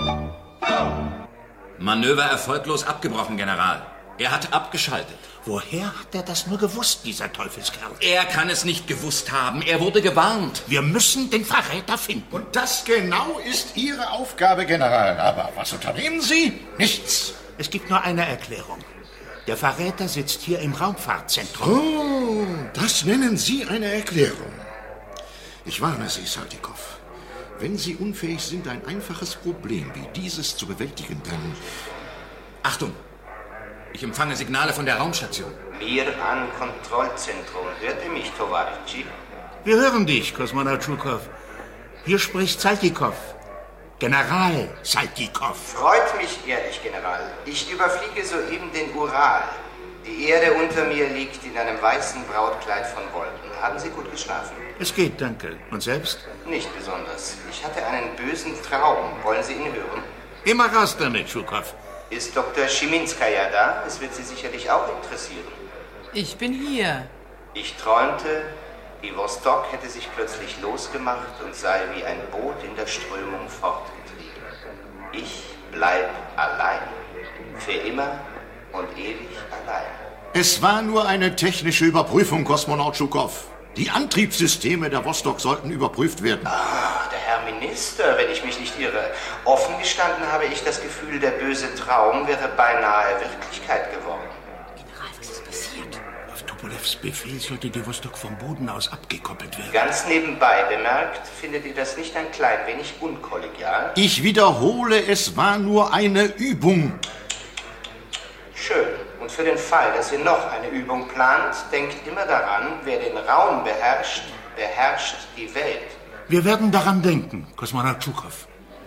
Manöver erfolglos abgebrochen, General. Er hat abgeschaltet. Woher hat er das nur gewusst, dieser Teufelskerl? Er kann es nicht gewusst haben. Er wurde gewarnt. Wir müssen den Verräter finden. Und das genau ist Ihre Aufgabe, General. Aber was unternehmen Sie? Nichts. Es gibt nur eine Erklärung. Der Verräter sitzt hier im Raumfahrtzentrum. Oh, das nennen Sie eine Erklärung. Ich warne Sie, Saltikow. Wenn Sie unfähig sind, ein einfaches Problem wie dieses zu bewältigen, dann... Achtung! Ich empfange Signale von der Raumstation. Mir an Kontrollzentrum. Hört ihr mich, Tovarisch? Wir hören dich, Kosmonaut Schukow. Hier spricht Saltikow. General Saltikow. Freut mich ehrlich, General. Ich überfliege soeben den Ural. Die Erde unter mir liegt in einem weißen Brautkleid von Wolken. Haben Sie gut geschlafen? Es geht, danke. Und selbst? Nicht besonders. Ich hatte einen bösen Traum. Wollen Sie ihn hören? Immer raus damit, Schukow. Ist Doktor Schiminskaja da? Es wird Sie sicherlich auch interessieren. Ich bin hier. Ich träumte, die Vostok hätte sich plötzlich losgemacht und sei wie ein Boot in der Strömung fortgetrieben. Ich bleib allein. Für immer und ewig allein. Es war nur eine technische Überprüfung, Kosmonaut Schukow. Die Antriebssysteme der Vostok sollten überprüft werden. Ah, der Herr Minister, wenn ich mich nicht irre. Offen gestanden habe ich das Gefühl, der böse Traum wäre beinahe Wirklichkeit geworden. General, was ist passiert? Auf Tupolevs Befehl sollte die Vostok vom Boden aus abgekoppelt werden. Ganz nebenbei bemerkt, findet ihr das nicht ein klein wenig unkollegial? Ich wiederhole, es war nur eine Übung. Schön. Und für den Fall, dass ihr noch eine Übung plant, denkt immer daran, wer den Raum beherrscht, beherrscht die Welt. Wir werden daran denken, Kosmonaut Schukow.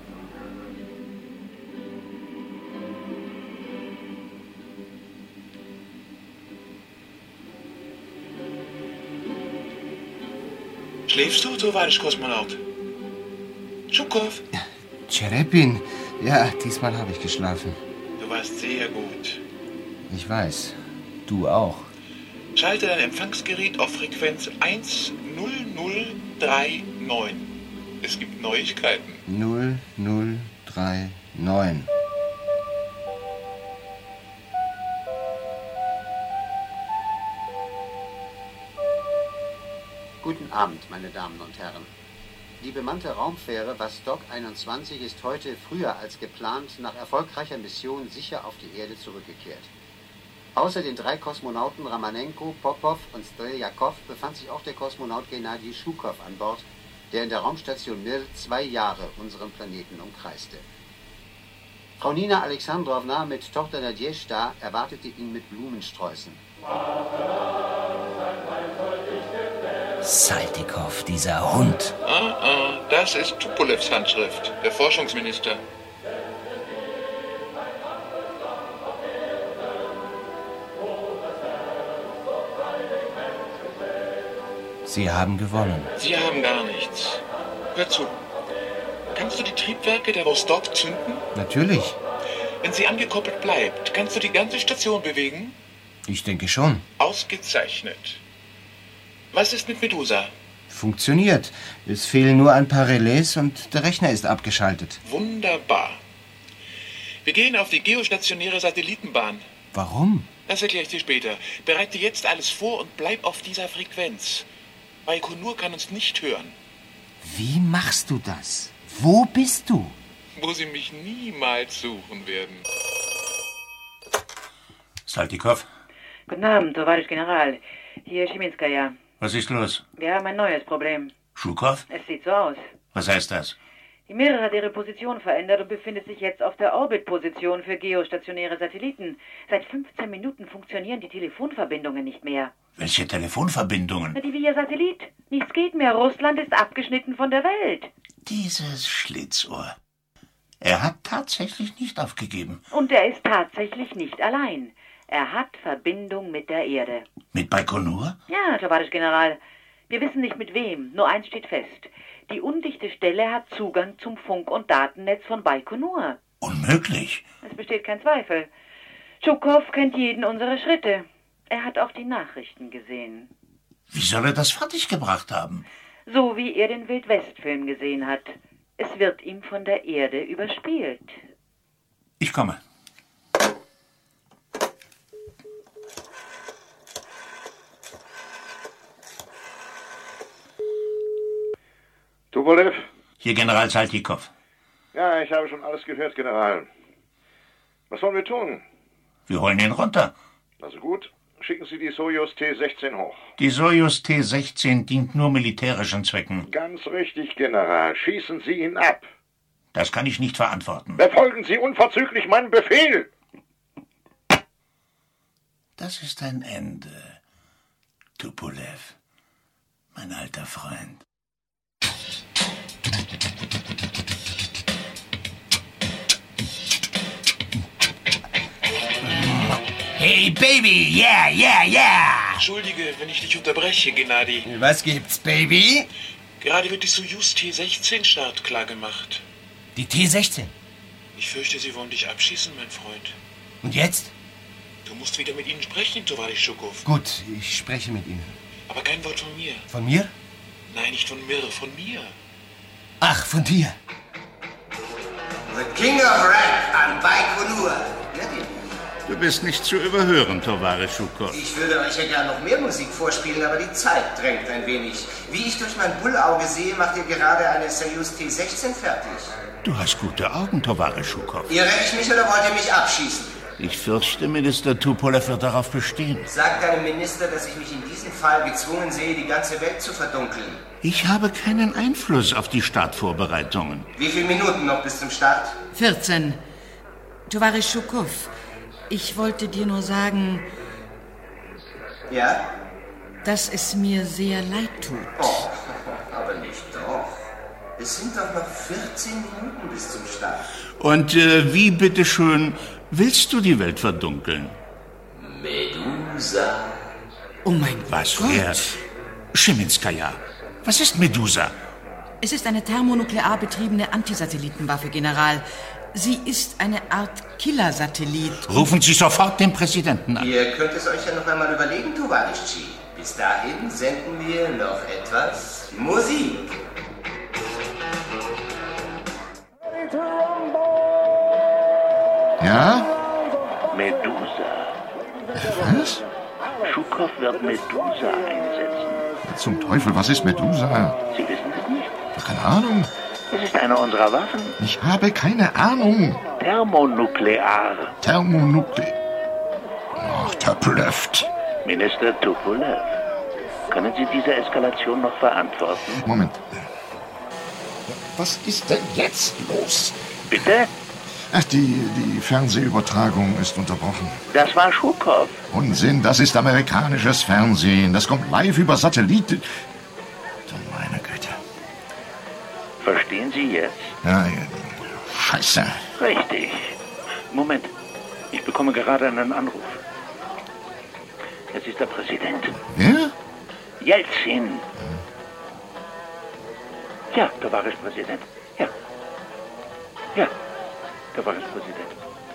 Schläfst du, Tovarisch Kosmonaut? Schukow? Tscherepin, ja, diesmal habe ich geschlafen. Du warst sehr gut. Ich weiß. Du auch. Schalte dein Empfangsgerät auf Frequenz eins null null drei neun. Es gibt Neuigkeiten. null null drei neun. Guten Abend, meine Damen und Herren. Die bemannte Raumfähre Vostok einundzwanzig ist heute früher als geplant nach erfolgreicher Mission sicher auf die Erde zurückgekehrt. Außer den drei Kosmonauten Ramanenko, Popov und Streljakov befand sich auch der Kosmonaut Gennady Schukow an Bord, der in der Raumstation Mir zwei Jahre unseren Planeten umkreiste. Frau Nina Alexandrowna mit Tochter Nadjezhda erwartete ihn mit Blumensträußen. Saltikow, dieser Hund. Ah, ah, das ist Tupolevs Handschrift, der Forschungsminister. Sie haben gewonnen. Sie haben gar nichts. Hör zu. Kannst du die Triebwerke der Vostok zünden? Natürlich. Wenn sie angekoppelt bleibt, kannst du die ganze Station bewegen? Ich denke schon. Ausgezeichnet. Was ist mit Medusa? Funktioniert. Es fehlen nur ein paar Relais und der Rechner ist abgeschaltet. Wunderbar. Wir gehen auf die geostationäre Satellitenbahn. Warum? Das erkläre ich dir später. Bereite jetzt alles vor und bleib auf dieser Frequenz. Baikonur kann uns nicht hören. Wie machst du das? Wo bist du? Wo sie mich niemals suchen werden. Saltikow? Guten Abend, Tovarisch General. Hier Schiminskaja. Was ist los? Wir haben ein neues Problem. Schukow? Es sieht so aus. Was heißt das? Die Mir hat ihre Position verändert und befindet sich jetzt auf der Orbitposition für geostationäre Satelliten. Seit fünfzehn Minuten funktionieren die Telefonverbindungen nicht mehr. Welche Telefonverbindungen? Die via Satellit. Nichts geht mehr. Russland ist abgeschnitten von der Welt. Dieses Schlitzohr. Er hat tatsächlich nicht aufgegeben. Und er ist tatsächlich nicht allein. Er hat Verbindung mit der Erde. Mit Baikonur? Ja, Tovarisch General. Wir wissen nicht mit wem. Nur eins steht fest. Die undichte Stelle hat Zugang zum Funk- und Datennetz von Baikonur. Unmöglich. Es besteht kein Zweifel. Schukow kennt jeden unserer Schritte. Er hat auch die Nachrichten gesehen. Wie soll er das fertiggebracht haben? So wie er den Wildwest-Film gesehen hat. Es wird ihm von der Erde überspielt. Ich komme. Tupolev? Hier General Saltikow. Ja, ich habe schon alles gehört, General. Was sollen wir tun? Wir holen ihn runter. Also gut, schicken Sie die Sojus T sechzehn hoch. Die Sojus T sechzehn dient nur militärischen Zwecken. Ganz richtig, General. Schießen Sie ihn ab. Das kann ich nicht verantworten. Befolgen Sie unverzüglich meinen Befehl. Das ist ein Ende, Tupolev, mein alter Freund. Hey, Baby, yeah, yeah, yeah. Entschuldige, wenn ich dich unterbreche, Gennady. Was gibt's, Baby? Gerade wird die Soyuz T sechzehn startklar gemacht. Die T sechzehn? Ich fürchte, sie wollen dich abschießen, mein Freund. Und jetzt? Du musst wieder mit ihnen sprechen, Tovarich Schukow. Gut, ich spreche mit Ihnen. Aber kein Wort von mir. Von mir? Nein, nicht von Mir, von mir. Ach, von dir. The King of Rap an Baikonur. Du bist nicht zu überhören, Tovarich Schukow. Ich würde euch ja gern noch mehr Musik vorspielen, aber die Zeit drängt ein wenig. Wie ich durch mein Bullauge sehe, macht ihr gerade eine Soyuz T sechzehn fertig. Du hast gute Augen, Tovarich Schukow. Irre ich mich oder wollt ihr mich abschießen? Ich fürchte, Minister Tupolev wird darauf bestehen. Sagt deinem Minister, dass ich mich in diesem Fall gezwungen sehe, die ganze Welt zu verdunkeln. Ich habe keinen Einfluss auf die Startvorbereitungen. Wie viele Minuten noch bis zum Start? vierzehn. Tovarich Schukow, ich wollte dir nur sagen... Ja? Dass es mir sehr leid tut. Oh, aber nicht doch. Es sind doch noch vierzehn Minuten bis zum Start. Und äh, wie, bitteschön, willst du die Welt verdunkeln? Medusa. Oh mein Was Gott. wer? Schiminskaja. Was ist Medusa? Es ist eine thermonuklear betriebene Antisatellitenwaffe, General. Sie ist eine Art Killersatellit. Rufen Sie sofort den Präsidenten an. Ihr könnt es euch ja noch einmal überlegen, Tovarischchi. Bis dahin senden wir noch etwas Musik. Ja? Medusa. Was? Schukow wird Medusa einsetzen. Zum Teufel, was ist Medusa? Sie wissen es nicht? Keine Ahnung. Es ist eine unserer Waffen. Ich habe keine Ahnung. Thermonuklear. Thermonuklear. Ach, Tupolev. Minister Tupolev, können Sie diese Eskalation noch verantworten? Moment. Was ist denn jetzt los? Bitte? Ach, die, die Fernsehübertragung ist unterbrochen. Das war Schukow. Unsinn, das ist amerikanisches Fernsehen. Das kommt live über Satellit. Meine Güte. Verstehen Sie jetzt? Ja, Scheiße. Richtig. Moment. Ich bekomme gerade einen Anruf. Es ist der Präsident. Wer? Jelzin. Ja, da war es Präsident. Ja. Ja, da war es Präsident.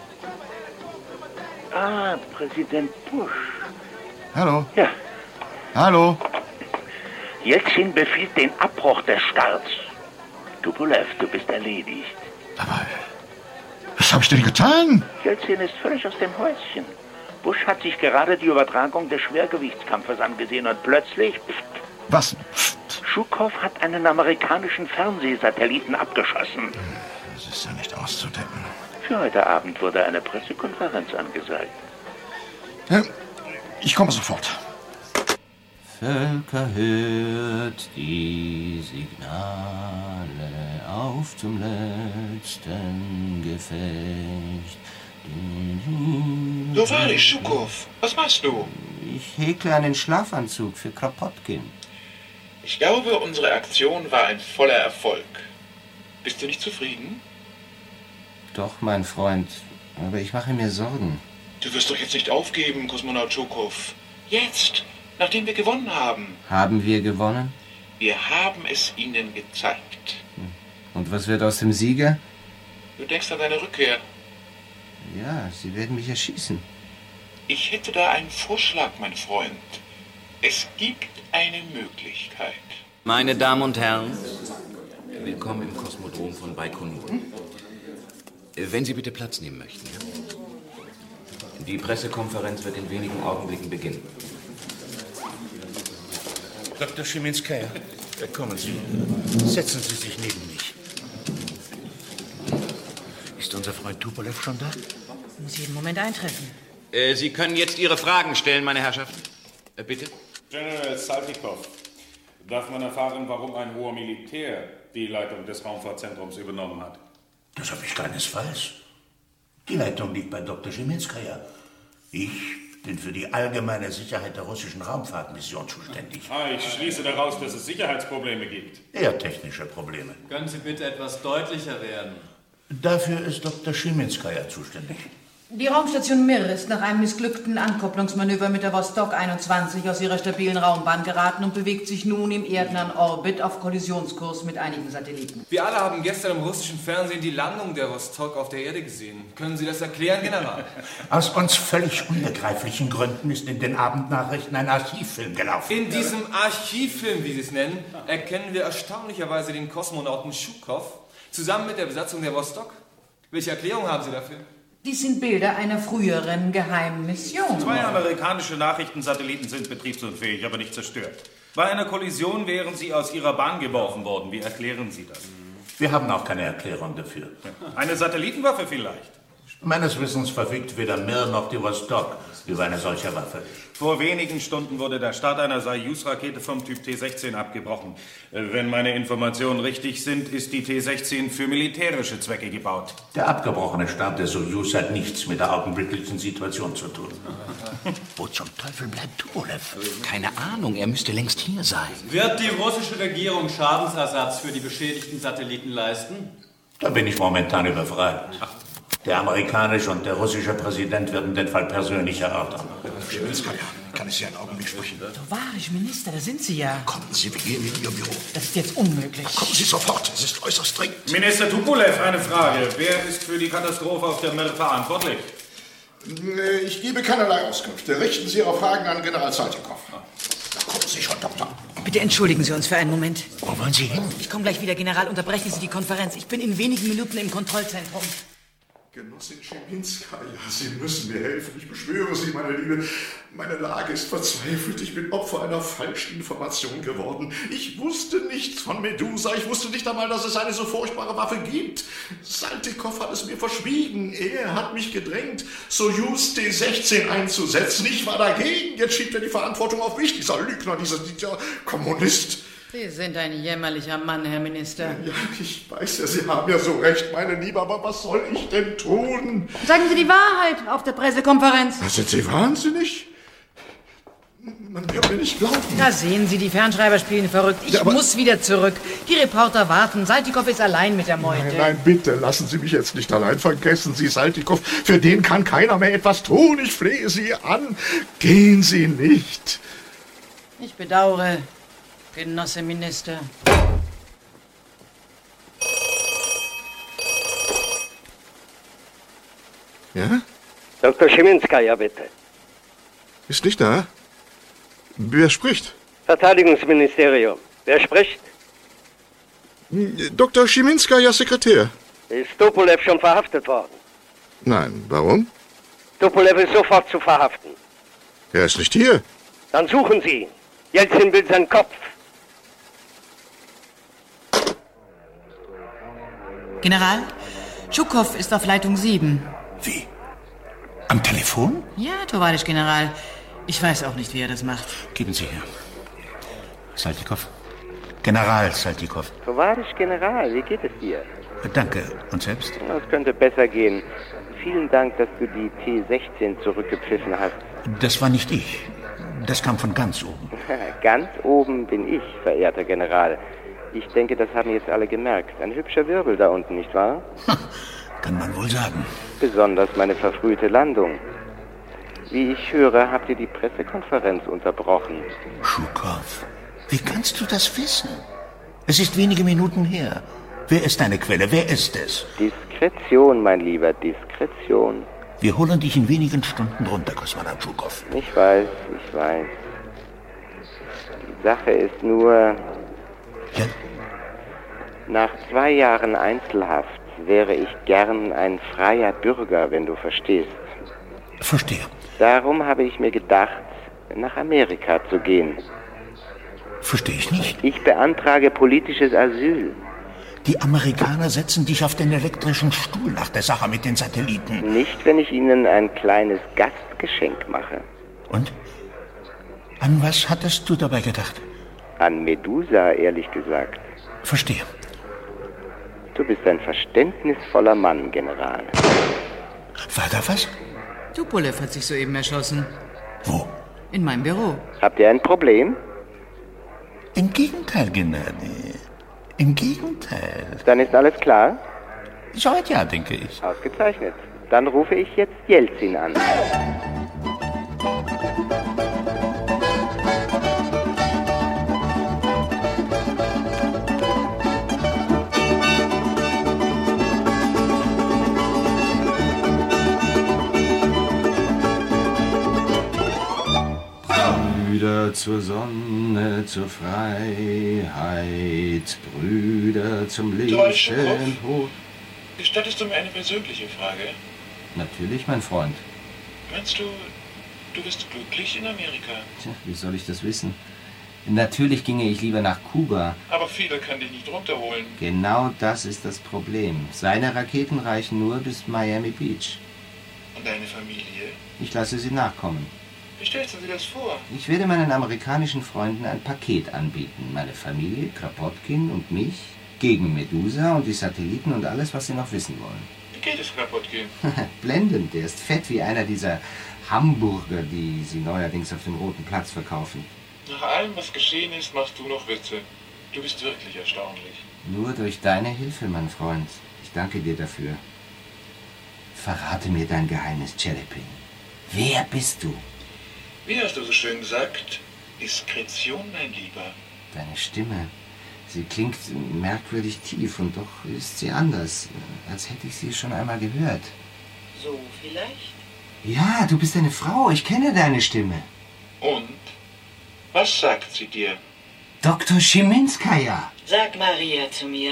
Ah, Präsident Bush. Hallo? Ja. Hallo? Jelzin befiehlt den Abbruch des Starts. Tupolev, du bist erledigt. Aber was habe ich denn getan? Jelzin ist völlig aus dem Häuschen. Bush hat sich gerade die Übertragung des Schwergewichtskampfes angesehen und plötzlich... Pft, was? Pft. Schukow hat einen amerikanischen Fernsehsatelliten abgeschossen. Das ist ja nicht auszudenken. Für heute Abend wurde eine Pressekonferenz angesagt. Ja, ich komme sofort. Völker, hört die Signale auf zum letzten Gefecht. Tovarich Schukow, was machst du? Ich häkle einen Schlafanzug für Kropotkin. Ich glaube, unsere Aktion war ein voller Erfolg. Bist du nicht zufrieden? Doch, mein Freund, aber ich mache mir Sorgen. Du wirst doch jetzt nicht aufgeben, Kosmonaut Schukow. Jetzt, nachdem wir gewonnen haben. Haben wir gewonnen? Wir haben es ihnen gezeigt. Und was wird aus dem Sieger? Du denkst an deine Rückkehr. Ja, sie werden mich erschießen. Ich hätte da einen Vorschlag, mein Freund. Es gibt eine Möglichkeit. Meine Damen und Herren, willkommen im Kosmodrom von Baikonur. Wenn Sie bitte Platz nehmen möchten. Die Pressekonferenz wird in wenigen Augenblicken beginnen. Doktor Schiminskaja, kommen Sie. Setzen Sie sich neben mich. Ist unser Freund Tupolev schon da? Muss jeden Moment eintreffen. Äh, Sie können jetzt Ihre Fragen stellen, meine Herrschaften. Äh, bitte. General Saltykov, darf man erfahren, warum ein hoher Militär die Leitung des Raumfahrtzentrums übernommen hat? Das habe ich keinesfalls. Die Leitung liegt bei Doktor Schiminskaja. Ich bin für die allgemeine Sicherheit der russischen Raumfahrtmission zuständig. Ah, ich schließe daraus, dass es Sicherheitsprobleme gibt. Eher technische Probleme. Können Sie bitte etwas deutlicher werden? Dafür ist Doktor Schiminskaja zuständig. Die Raumstation Mir ist nach einem missglückten Ankopplungsmanöver mit der Vostok einundzwanzig aus ihrer stabilen Raumbahn geraten und bewegt sich nun im erdnahen Orbit auf Kollisionskurs mit einigen Satelliten. Wir alle haben gestern im russischen Fernsehen die Landung der Vostok auf der Erde gesehen. Können Sie das erklären, General? Aus uns völlig unbegreiflichen Gründen ist in den Abendnachrichten ein Archivfilm gelaufen. In diesem Archivfilm, wie Sie es nennen, erkennen wir erstaunlicherweise den Kosmonauten Schukow zusammen mit der Besatzung der Vostok. Welche Erklärung haben Sie dafür? Dies sind Bilder einer früheren geheimen Mission. Zwei amerikanische Nachrichtensatelliten sind betriebsunfähig, aber nicht zerstört. Bei einer Kollision wären sie aus ihrer Bahn geworfen worden. Wie erklären Sie das? Wir haben auch keine Erklärung dafür. Eine Satellitenwaffe vielleicht? Meines Wissens verfügt weder Mir noch die Vostok über eine solche Waffe. Vor wenigen Stunden wurde der Start einer Soyuz-Rakete vom Typ T sechzehn abgebrochen. Wenn meine Informationen richtig sind, ist die T sechzehn für militärische Zwecke gebaut. Der abgebrochene Start der Soyuz hat nichts mit der augenblicklichen Situation zu tun. Wo zum Teufel bleibt Tupolev? Keine Ahnung, er müsste längst hier sein. Wird die russische Regierung Schadensersatz für die beschädigten Satelliten leisten? Da bin ich momentan überfragt. Der amerikanische und der russische Präsident werden den Fall persönlich erörtern. Schiminskaja, kann ich Sie einen Augenblick sprechen? Tovarisch Minister, da sind Sie ja. Kommen Sie, wir gehen in Ihr Büro. Das ist jetzt unmöglich. Kommen Sie sofort, es ist äußerst dringend. Minister Tupolev, eine Frage. Wer ist für die Katastrophe auf der Mir verantwortlich? Ich gebe keinerlei Auskünfte. Richten Sie Ihre Fragen an General Saltikow. Da kommen Sie schon, Doktor. Bitte entschuldigen Sie uns für einen Moment. Wo wollen Sie hin? Ich komme gleich wieder, General. Unterbrechen Sie die Konferenz. Ich bin in wenigen Minuten im Kontrollzentrum. Genossin Schiminskaja, Sie müssen mir helfen. Ich beschwöre Sie, meine Liebe. Meine Lage ist verzweifelt. Ich bin Opfer einer falschen Information geworden. Ich wusste nichts von Medusa. Ich wusste nicht einmal, dass es eine so furchtbare Waffe gibt. Saltikow hat es mir verschwiegen. Er hat mich gedrängt, Soyuz T sechzehn einzusetzen. Ich war dagegen. Jetzt schiebt er die Verantwortung auf mich. Dieser Lügner, dieser, dieser Kommunist. Sie sind ein jämmerlicher Mann, Herr Minister. Ja, ich weiß ja, Sie haben ja so recht, meine Liebe, aber was soll ich denn tun? Sagen Sie die Wahrheit auf der Pressekonferenz. Sind Sie wahnsinnig? Man wird mir nicht glauben. Da sehen Sie, die Fernschreiber spielen verrückt. Ich ja, muss wieder zurück. Die Reporter warten. Saltikow ist allein mit der Meute. Nein, nein, bitte, lassen Sie mich jetzt nicht allein. Vergessen Sie Saltikow. Für den kann keiner mehr etwas tun. Ich flehe Sie an. Gehen Sie nicht. Ich bedauere, Genosse Minister. Ja? Doktor Schiminskaja, bitte. Ist nicht da? Wer spricht? Verteidigungsministerium. Wer spricht? Doktor Schiminskaja, Sekretär. Ist Tupolev schon verhaftet worden? Nein, warum? Tupolev ist sofort zu verhaften. Er ist nicht hier. Dann suchen Sie ihn. Jelzin will seinen Kopf. General, Schukow ist auf Leitung sieben. Wie? Am Telefon? Ja, Tovarisch General. Ich weiß auch nicht, wie er das macht. Geben Sie her. Saltikow. General Saltikow. Tovarisch General, wie geht es dir? Danke. Und selbst? Es könnte besser gehen. Vielen Dank, dass du die T sechzehn zurückgepfiffen hast. Das war nicht ich. Das kam von ganz oben. Ganz oben bin ich, verehrter General. Ich denke, das haben jetzt alle gemerkt. Ein hübscher Wirbel da unten, nicht wahr? Kann man wohl sagen. Besonders meine verfrühte Landung. Wie ich höre, habt ihr die Pressekonferenz unterbrochen. Schukow, wie kannst du das wissen? Es ist wenige Minuten her. Wer ist deine Quelle? Wer ist es? Diskretion, mein Lieber, Diskretion. Wir holen dich in wenigen Stunden runter, Kosmonaut Schukow. Ich weiß, ich weiß. Die Sache ist nur... Ja? Nach zwei Jahren Einzelhaft wäre ich gern ein freier Bürger, wenn du verstehst. Verstehe. Darum habe ich mir gedacht, nach Amerika zu gehen. Verstehe ich nicht. Ich beantrage politisches Asyl. Die Amerikaner setzen dich auf den elektrischen Stuhl nach der Sache mit den Satelliten. Nicht, wenn ich ihnen ein kleines Gastgeschenk mache. Und? An was hattest du dabei gedacht? An Medusa, ehrlich gesagt. Verstehe. Du bist ein verständnisvoller Mann, General. War da was? Tupolev hat sich soeben erschossen. Wo? In meinem Büro. Habt ihr ein Problem? Im Gegenteil, Gennady. Im Gegenteil. Dann ist alles klar? Soweit ja, denke ich. Ausgezeichnet. Dann rufe ich jetzt Jelzin an. Brüder zur Sonne, zur Freiheit, Brüder zum Leben. Gestattest du mir eine persönliche Frage? Natürlich, mein Freund. Meinst du, du bist glücklich in Amerika? Tja, wie soll ich das wissen? Natürlich ginge ich lieber nach Kuba. Aber Fidel kann dich nicht runterholen. Genau das ist das Problem. Seine Raketen reichen nur bis Miami Beach. Und deine Familie? Ich lasse sie nachkommen. Wie stellst du dir das vor? Ich werde meinen amerikanischen Freunden ein Paket anbieten. Meine Familie, Kropotkin und mich, gegen Medusa und die Satelliten und alles, was sie noch wissen wollen. Wie geht es Kropotkin? Blendend, der ist fett wie einer dieser Hamburger, die sie neuerdings auf dem Roten Platz verkaufen. Nach allem, was geschehen ist, machst du noch Witze. Du bist wirklich erstaunlich. Nur durch deine Hilfe, mein Freund. Ich danke dir dafür. Verrate mir dein Geheimnis, Cherepin. Wer bist du? Wie hast du so schön gesagt? Diskretion, mein Lieber. Deine Stimme. Sie klingt merkwürdig tief und doch ist sie anders. Als hätte ich sie schon einmal gehört. So vielleicht? Ja, du bist eine Frau. Ich kenne deine Stimme. Und? Was sagt sie dir? Doktor Schiminskaja. Sag Maria zu mir.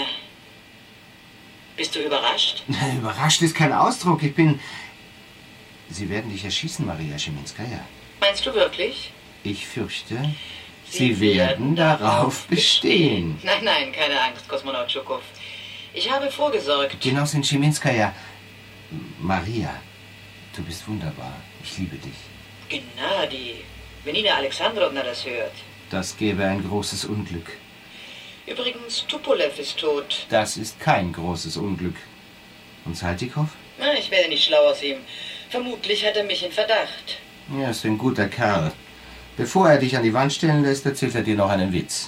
Bist du überrascht? Überrascht ist kein Ausdruck. Ich bin... Sie werden dich erschießen, Maria Schiminskaja. Meinst du wirklich? Ich fürchte, Sie, Sie werden darauf bestehen. Nein, nein, keine Angst, Kosmonaut Schukow. Ich habe vorgesorgt. Genossin Schiminskaja. Maria, du bist wunderbar. Ich liebe dich. Gennadi, wenn Nina Alexandrowna das hört. Das gäbe ein großes Unglück. Übrigens, Tupolev ist tot. Das ist kein großes Unglück. Und Saltikow? Na, ich werde nicht schlau aus ihm. Vermutlich hat er mich in Verdacht. Er ist ein guter Kerl. Bevor er dich an die Wand stellen lässt, erzählt er dir noch einen Witz.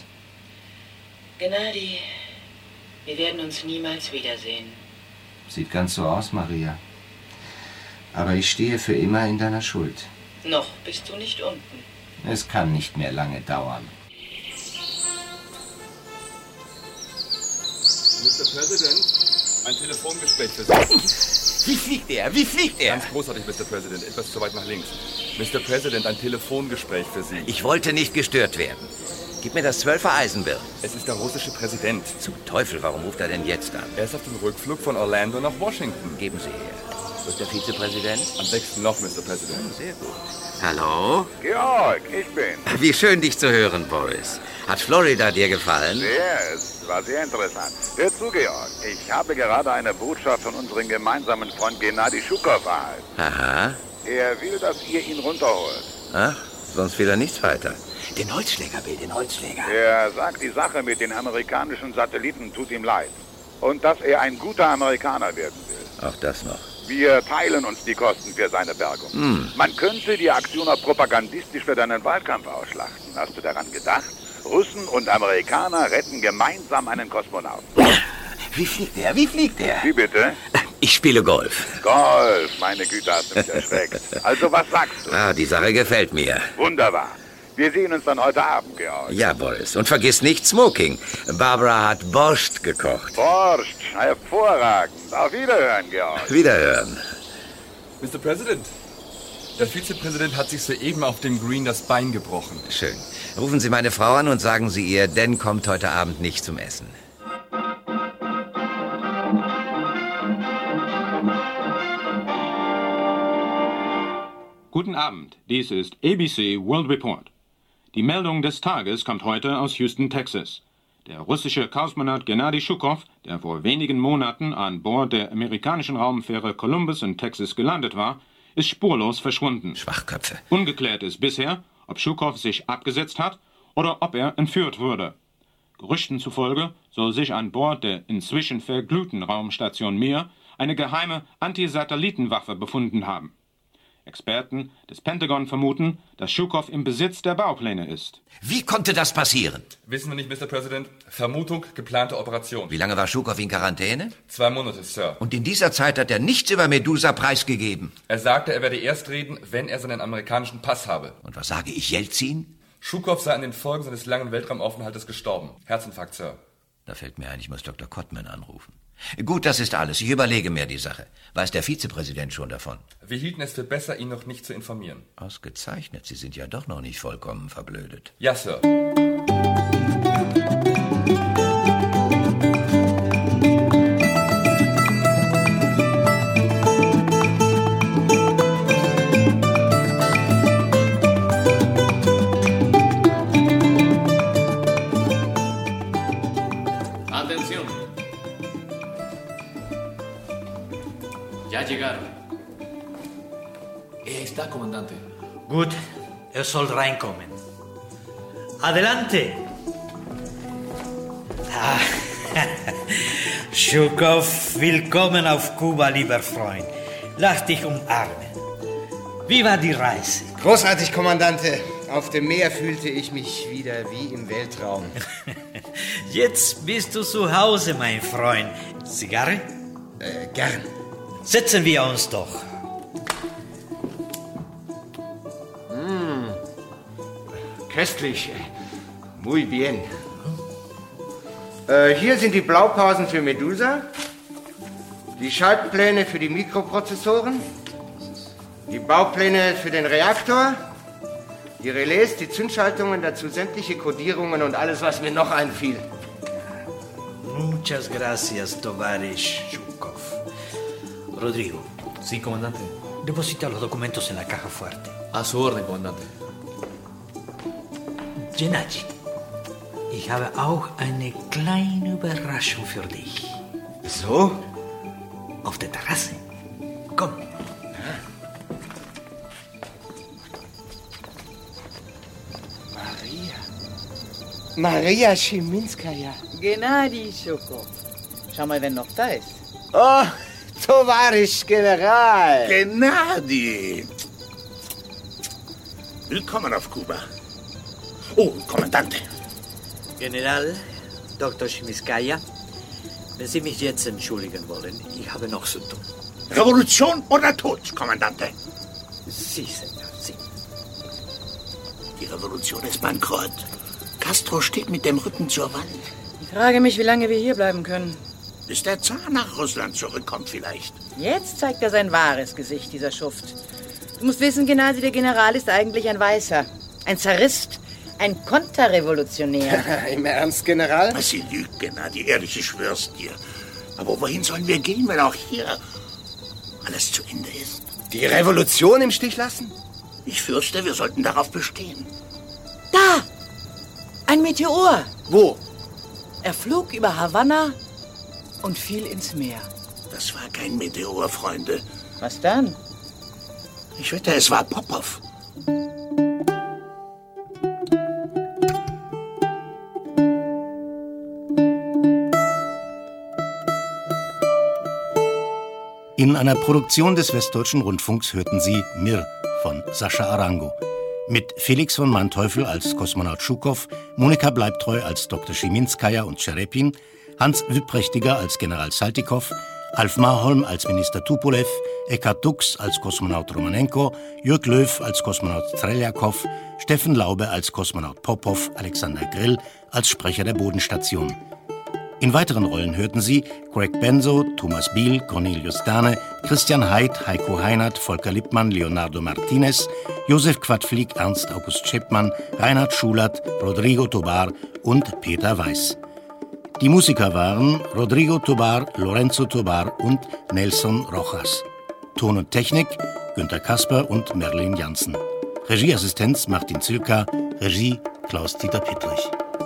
Gennadi, wir werden uns niemals wiedersehen. Sieht ganz so aus, Maria. Aber ich stehe für immer in deiner Schuld. Noch bist du nicht unten. Es kann nicht mehr lange dauern. Mister President, ein Telefongespräch für Sie. Wie fliegt er? Wie fliegt er? Ganz großartig, Mister President. Etwas zu weit nach links. Mister President, ein Telefongespräch für Sie. Ich wollte nicht gestört werden. Gib mir das zwölfer Eisenbirn. Es ist der russische Präsident. Zum Teufel, warum ruft er denn jetzt an? Er ist auf dem Rückflug von Orlando nach Washington. Geben Sie her. Wo ist der Vizepräsident? Am sechsten Loch, Mister President. Oh, sehr gut. Hallo? Georg, ich bin. Wie schön, dich zu hören, Boris. Hat Florida dir gefallen? Sehr, es war sehr interessant. Hör zu, Georg. Ich habe gerade eine Botschaft von unserem gemeinsamen Freund Gennadi Schukow erhalten. Aha. Er will, dass ihr ihn runterholt. Ach, sonst will er nichts weiter. Den Holzschläger, Bill, den Holzschläger. Er sagt, die Sache mit den amerikanischen Satelliten tut ihm leid. Und dass er ein guter Amerikaner werden will. Auch das noch. Wir teilen uns die Kosten für seine Bergung. Hm. Man könnte die Aktion auch propagandistisch für deinen Wahlkampf ausschlachten. Hast du daran gedacht? Russen und Amerikaner retten gemeinsam einen Kosmonauten. Wie fliegt er? Wie fliegt er? Wie bitte? Ich spiele Golf. Golf, meine Güte, hast du mich erschreckt. Also, was sagst du? Ah, die Sache gefällt mir. Wunderbar. Wir sehen uns dann heute Abend, Georg. Ja, Boris. Und vergiss nicht Smoking. Barbara hat Borscht gekocht. Borscht, hervorragend. Auf Wiederhören, Georg. Wiederhören. Mister President, der Vizepräsident hat sich soeben auf dem Green das Bein gebrochen. Schön. Rufen Sie meine Frau an und sagen Sie ihr, Dan kommt heute Abend nicht zum Essen. Guten Abend, dies ist A B C World Report. Die Meldung des Tages kommt heute aus Houston, Texas. Der russische Kosmonaut Gennadi Schukow, der vor wenigen Monaten an Bord der amerikanischen Raumfähre Columbus in Texas gelandet war, ist spurlos verschwunden. Schwachköpfe. Ungeklärt ist bisher, ob Schukow sich abgesetzt hat oder ob er entführt wurde. Gerüchten zufolge soll sich an Bord der inzwischen verglühten Raumstation Mir eine geheime Antisatellitenwaffe befunden haben. Experten des Pentagon vermuten, dass Schukow im Besitz der Baupläne ist. Wie konnte das passieren? Wissen wir nicht, Mister President. Vermutung, geplante Operation. Wie lange war Schukow in Quarantäne? Zwei Monate, Sir. Und in dieser Zeit hat er nichts über Medusa preisgegeben. Er sagte, er werde erst reden, wenn er seinen amerikanischen Pass habe. Und was sage ich, Jelzin? Schukow sei an den Folgen seines langen Weltraumaufenthaltes gestorben. Herzinfarkt, Sir. Da fällt mir ein, ich muss Doktor Kottmann anrufen. Gut, das ist alles. Ich überlege mir die Sache. Weiß der Vizepräsident schon davon? Wir hielten es für besser, ihn noch nicht zu informieren. Ausgezeichnet. Sie sind ja doch noch nicht vollkommen verblödet. Ja, Sir. Ya llegaron. Er está, Comandante. Gut, er soll reinkommen. Adelante. Ah, Schukow, willkommen auf Kuba, lieber Freund. Lass dich umarmen. Wie war die Reise? Großartig, Kommandante. Auf dem Meer fühlte ich mich wieder wie im Weltraum. Jetzt bist du zu Hause, mein Freund. Zigarre? Äh, gern. Setzen wir uns doch. Mm. Köstlich. Muy bien. Äh, hier sind die Blaupausen für Medusa, die Schaltpläne für die Mikroprozessoren, die Baupläne für den Reaktor, die Relais, die Zündschaltungen, dazu sämtliche Kodierungen und alles, was mir noch einfiel. Muchas gracias, Tovarish Schukow. Rodrigo. Sí, comandante. Deposita los documentos en la caja fuerte. A su orden, comandante. Gennady, ich habe auch eine kleine Überraschung für dich. So? Auf der Terrasse. Komm. Maria. Maria Schiminskaja. Gennady Schukow. Schau mal, wer noch da ist. Oh, Tovarish General. Gennady. Willkommen auf Kuba. Oh, Kommandante. General, Doktor Schiminskaja, wenn Sie mich jetzt entschuldigen wollen, ich habe noch zu tun. Revolution oder Tod, Kommandante? Sie, Senor, Sie. Die Revolution ist bankrott. Castro steht mit dem Rücken zur Wand. Ich frage mich, wie lange wir hier bleiben können. Bis der Zar nach Russland zurückkommt vielleicht. Jetzt zeigt er sein wahres Gesicht, dieser Schuft. Du musst wissen, Gennady, der General ist eigentlich ein Weißer. Ein Zarist. Ein Konterrevolutionär. Im Ernst, General? Was sie lügt, Gennady, ehrlich, ich schwör's dir. Aber wohin sollen wir gehen, wenn auch hier alles zu Ende ist? Die Revolution im Stich lassen? Ich fürchte, wir sollten darauf bestehen. Da! Ein Meteor. Wo? Er flog über Havanna und fiel ins Meer. Das war kein Meteor, Freunde. Was dann? Ich wette, es war Popov. In einer Produktion des Westdeutschen Rundfunks hörten Sie Mir von Sascha Arango. Mit Felix von Manteuffel als Kosmonaut Schukow, Monika Bleibtreu als Doktor Schiminskaja und Tscherepin, Hans Wüpprechtiger als General Saltikow, Alf Marholm als Minister Tupolew, Eckhard Dux als Kosmonaut Romanenko, Jörg Löw als Kosmonaut Streljakow, Steffen Laube als Kosmonaut Popov, Alexander Grill als Sprecher der Bodenstation. In weiteren Rollen hörten Sie Greg Benso, Thomas Biel, Cornelius Dahne, Christian Haidt, Heiko Heinert, Volker Lippmann, Leonardo Martinez, Josef Quadflieg, Ernst August Scheppmann, Reinhard Schulert, Rodrigo Tobar und Peter Weiß. Die Musiker waren Rodrigo Tobar, Lorenzo Tobar und Nelson Rojas. Ton und Technik Günter Kasper und Merlin Janssen. Regieassistenz Martin Zilka, Regie Klaus-Dieter Pittrich.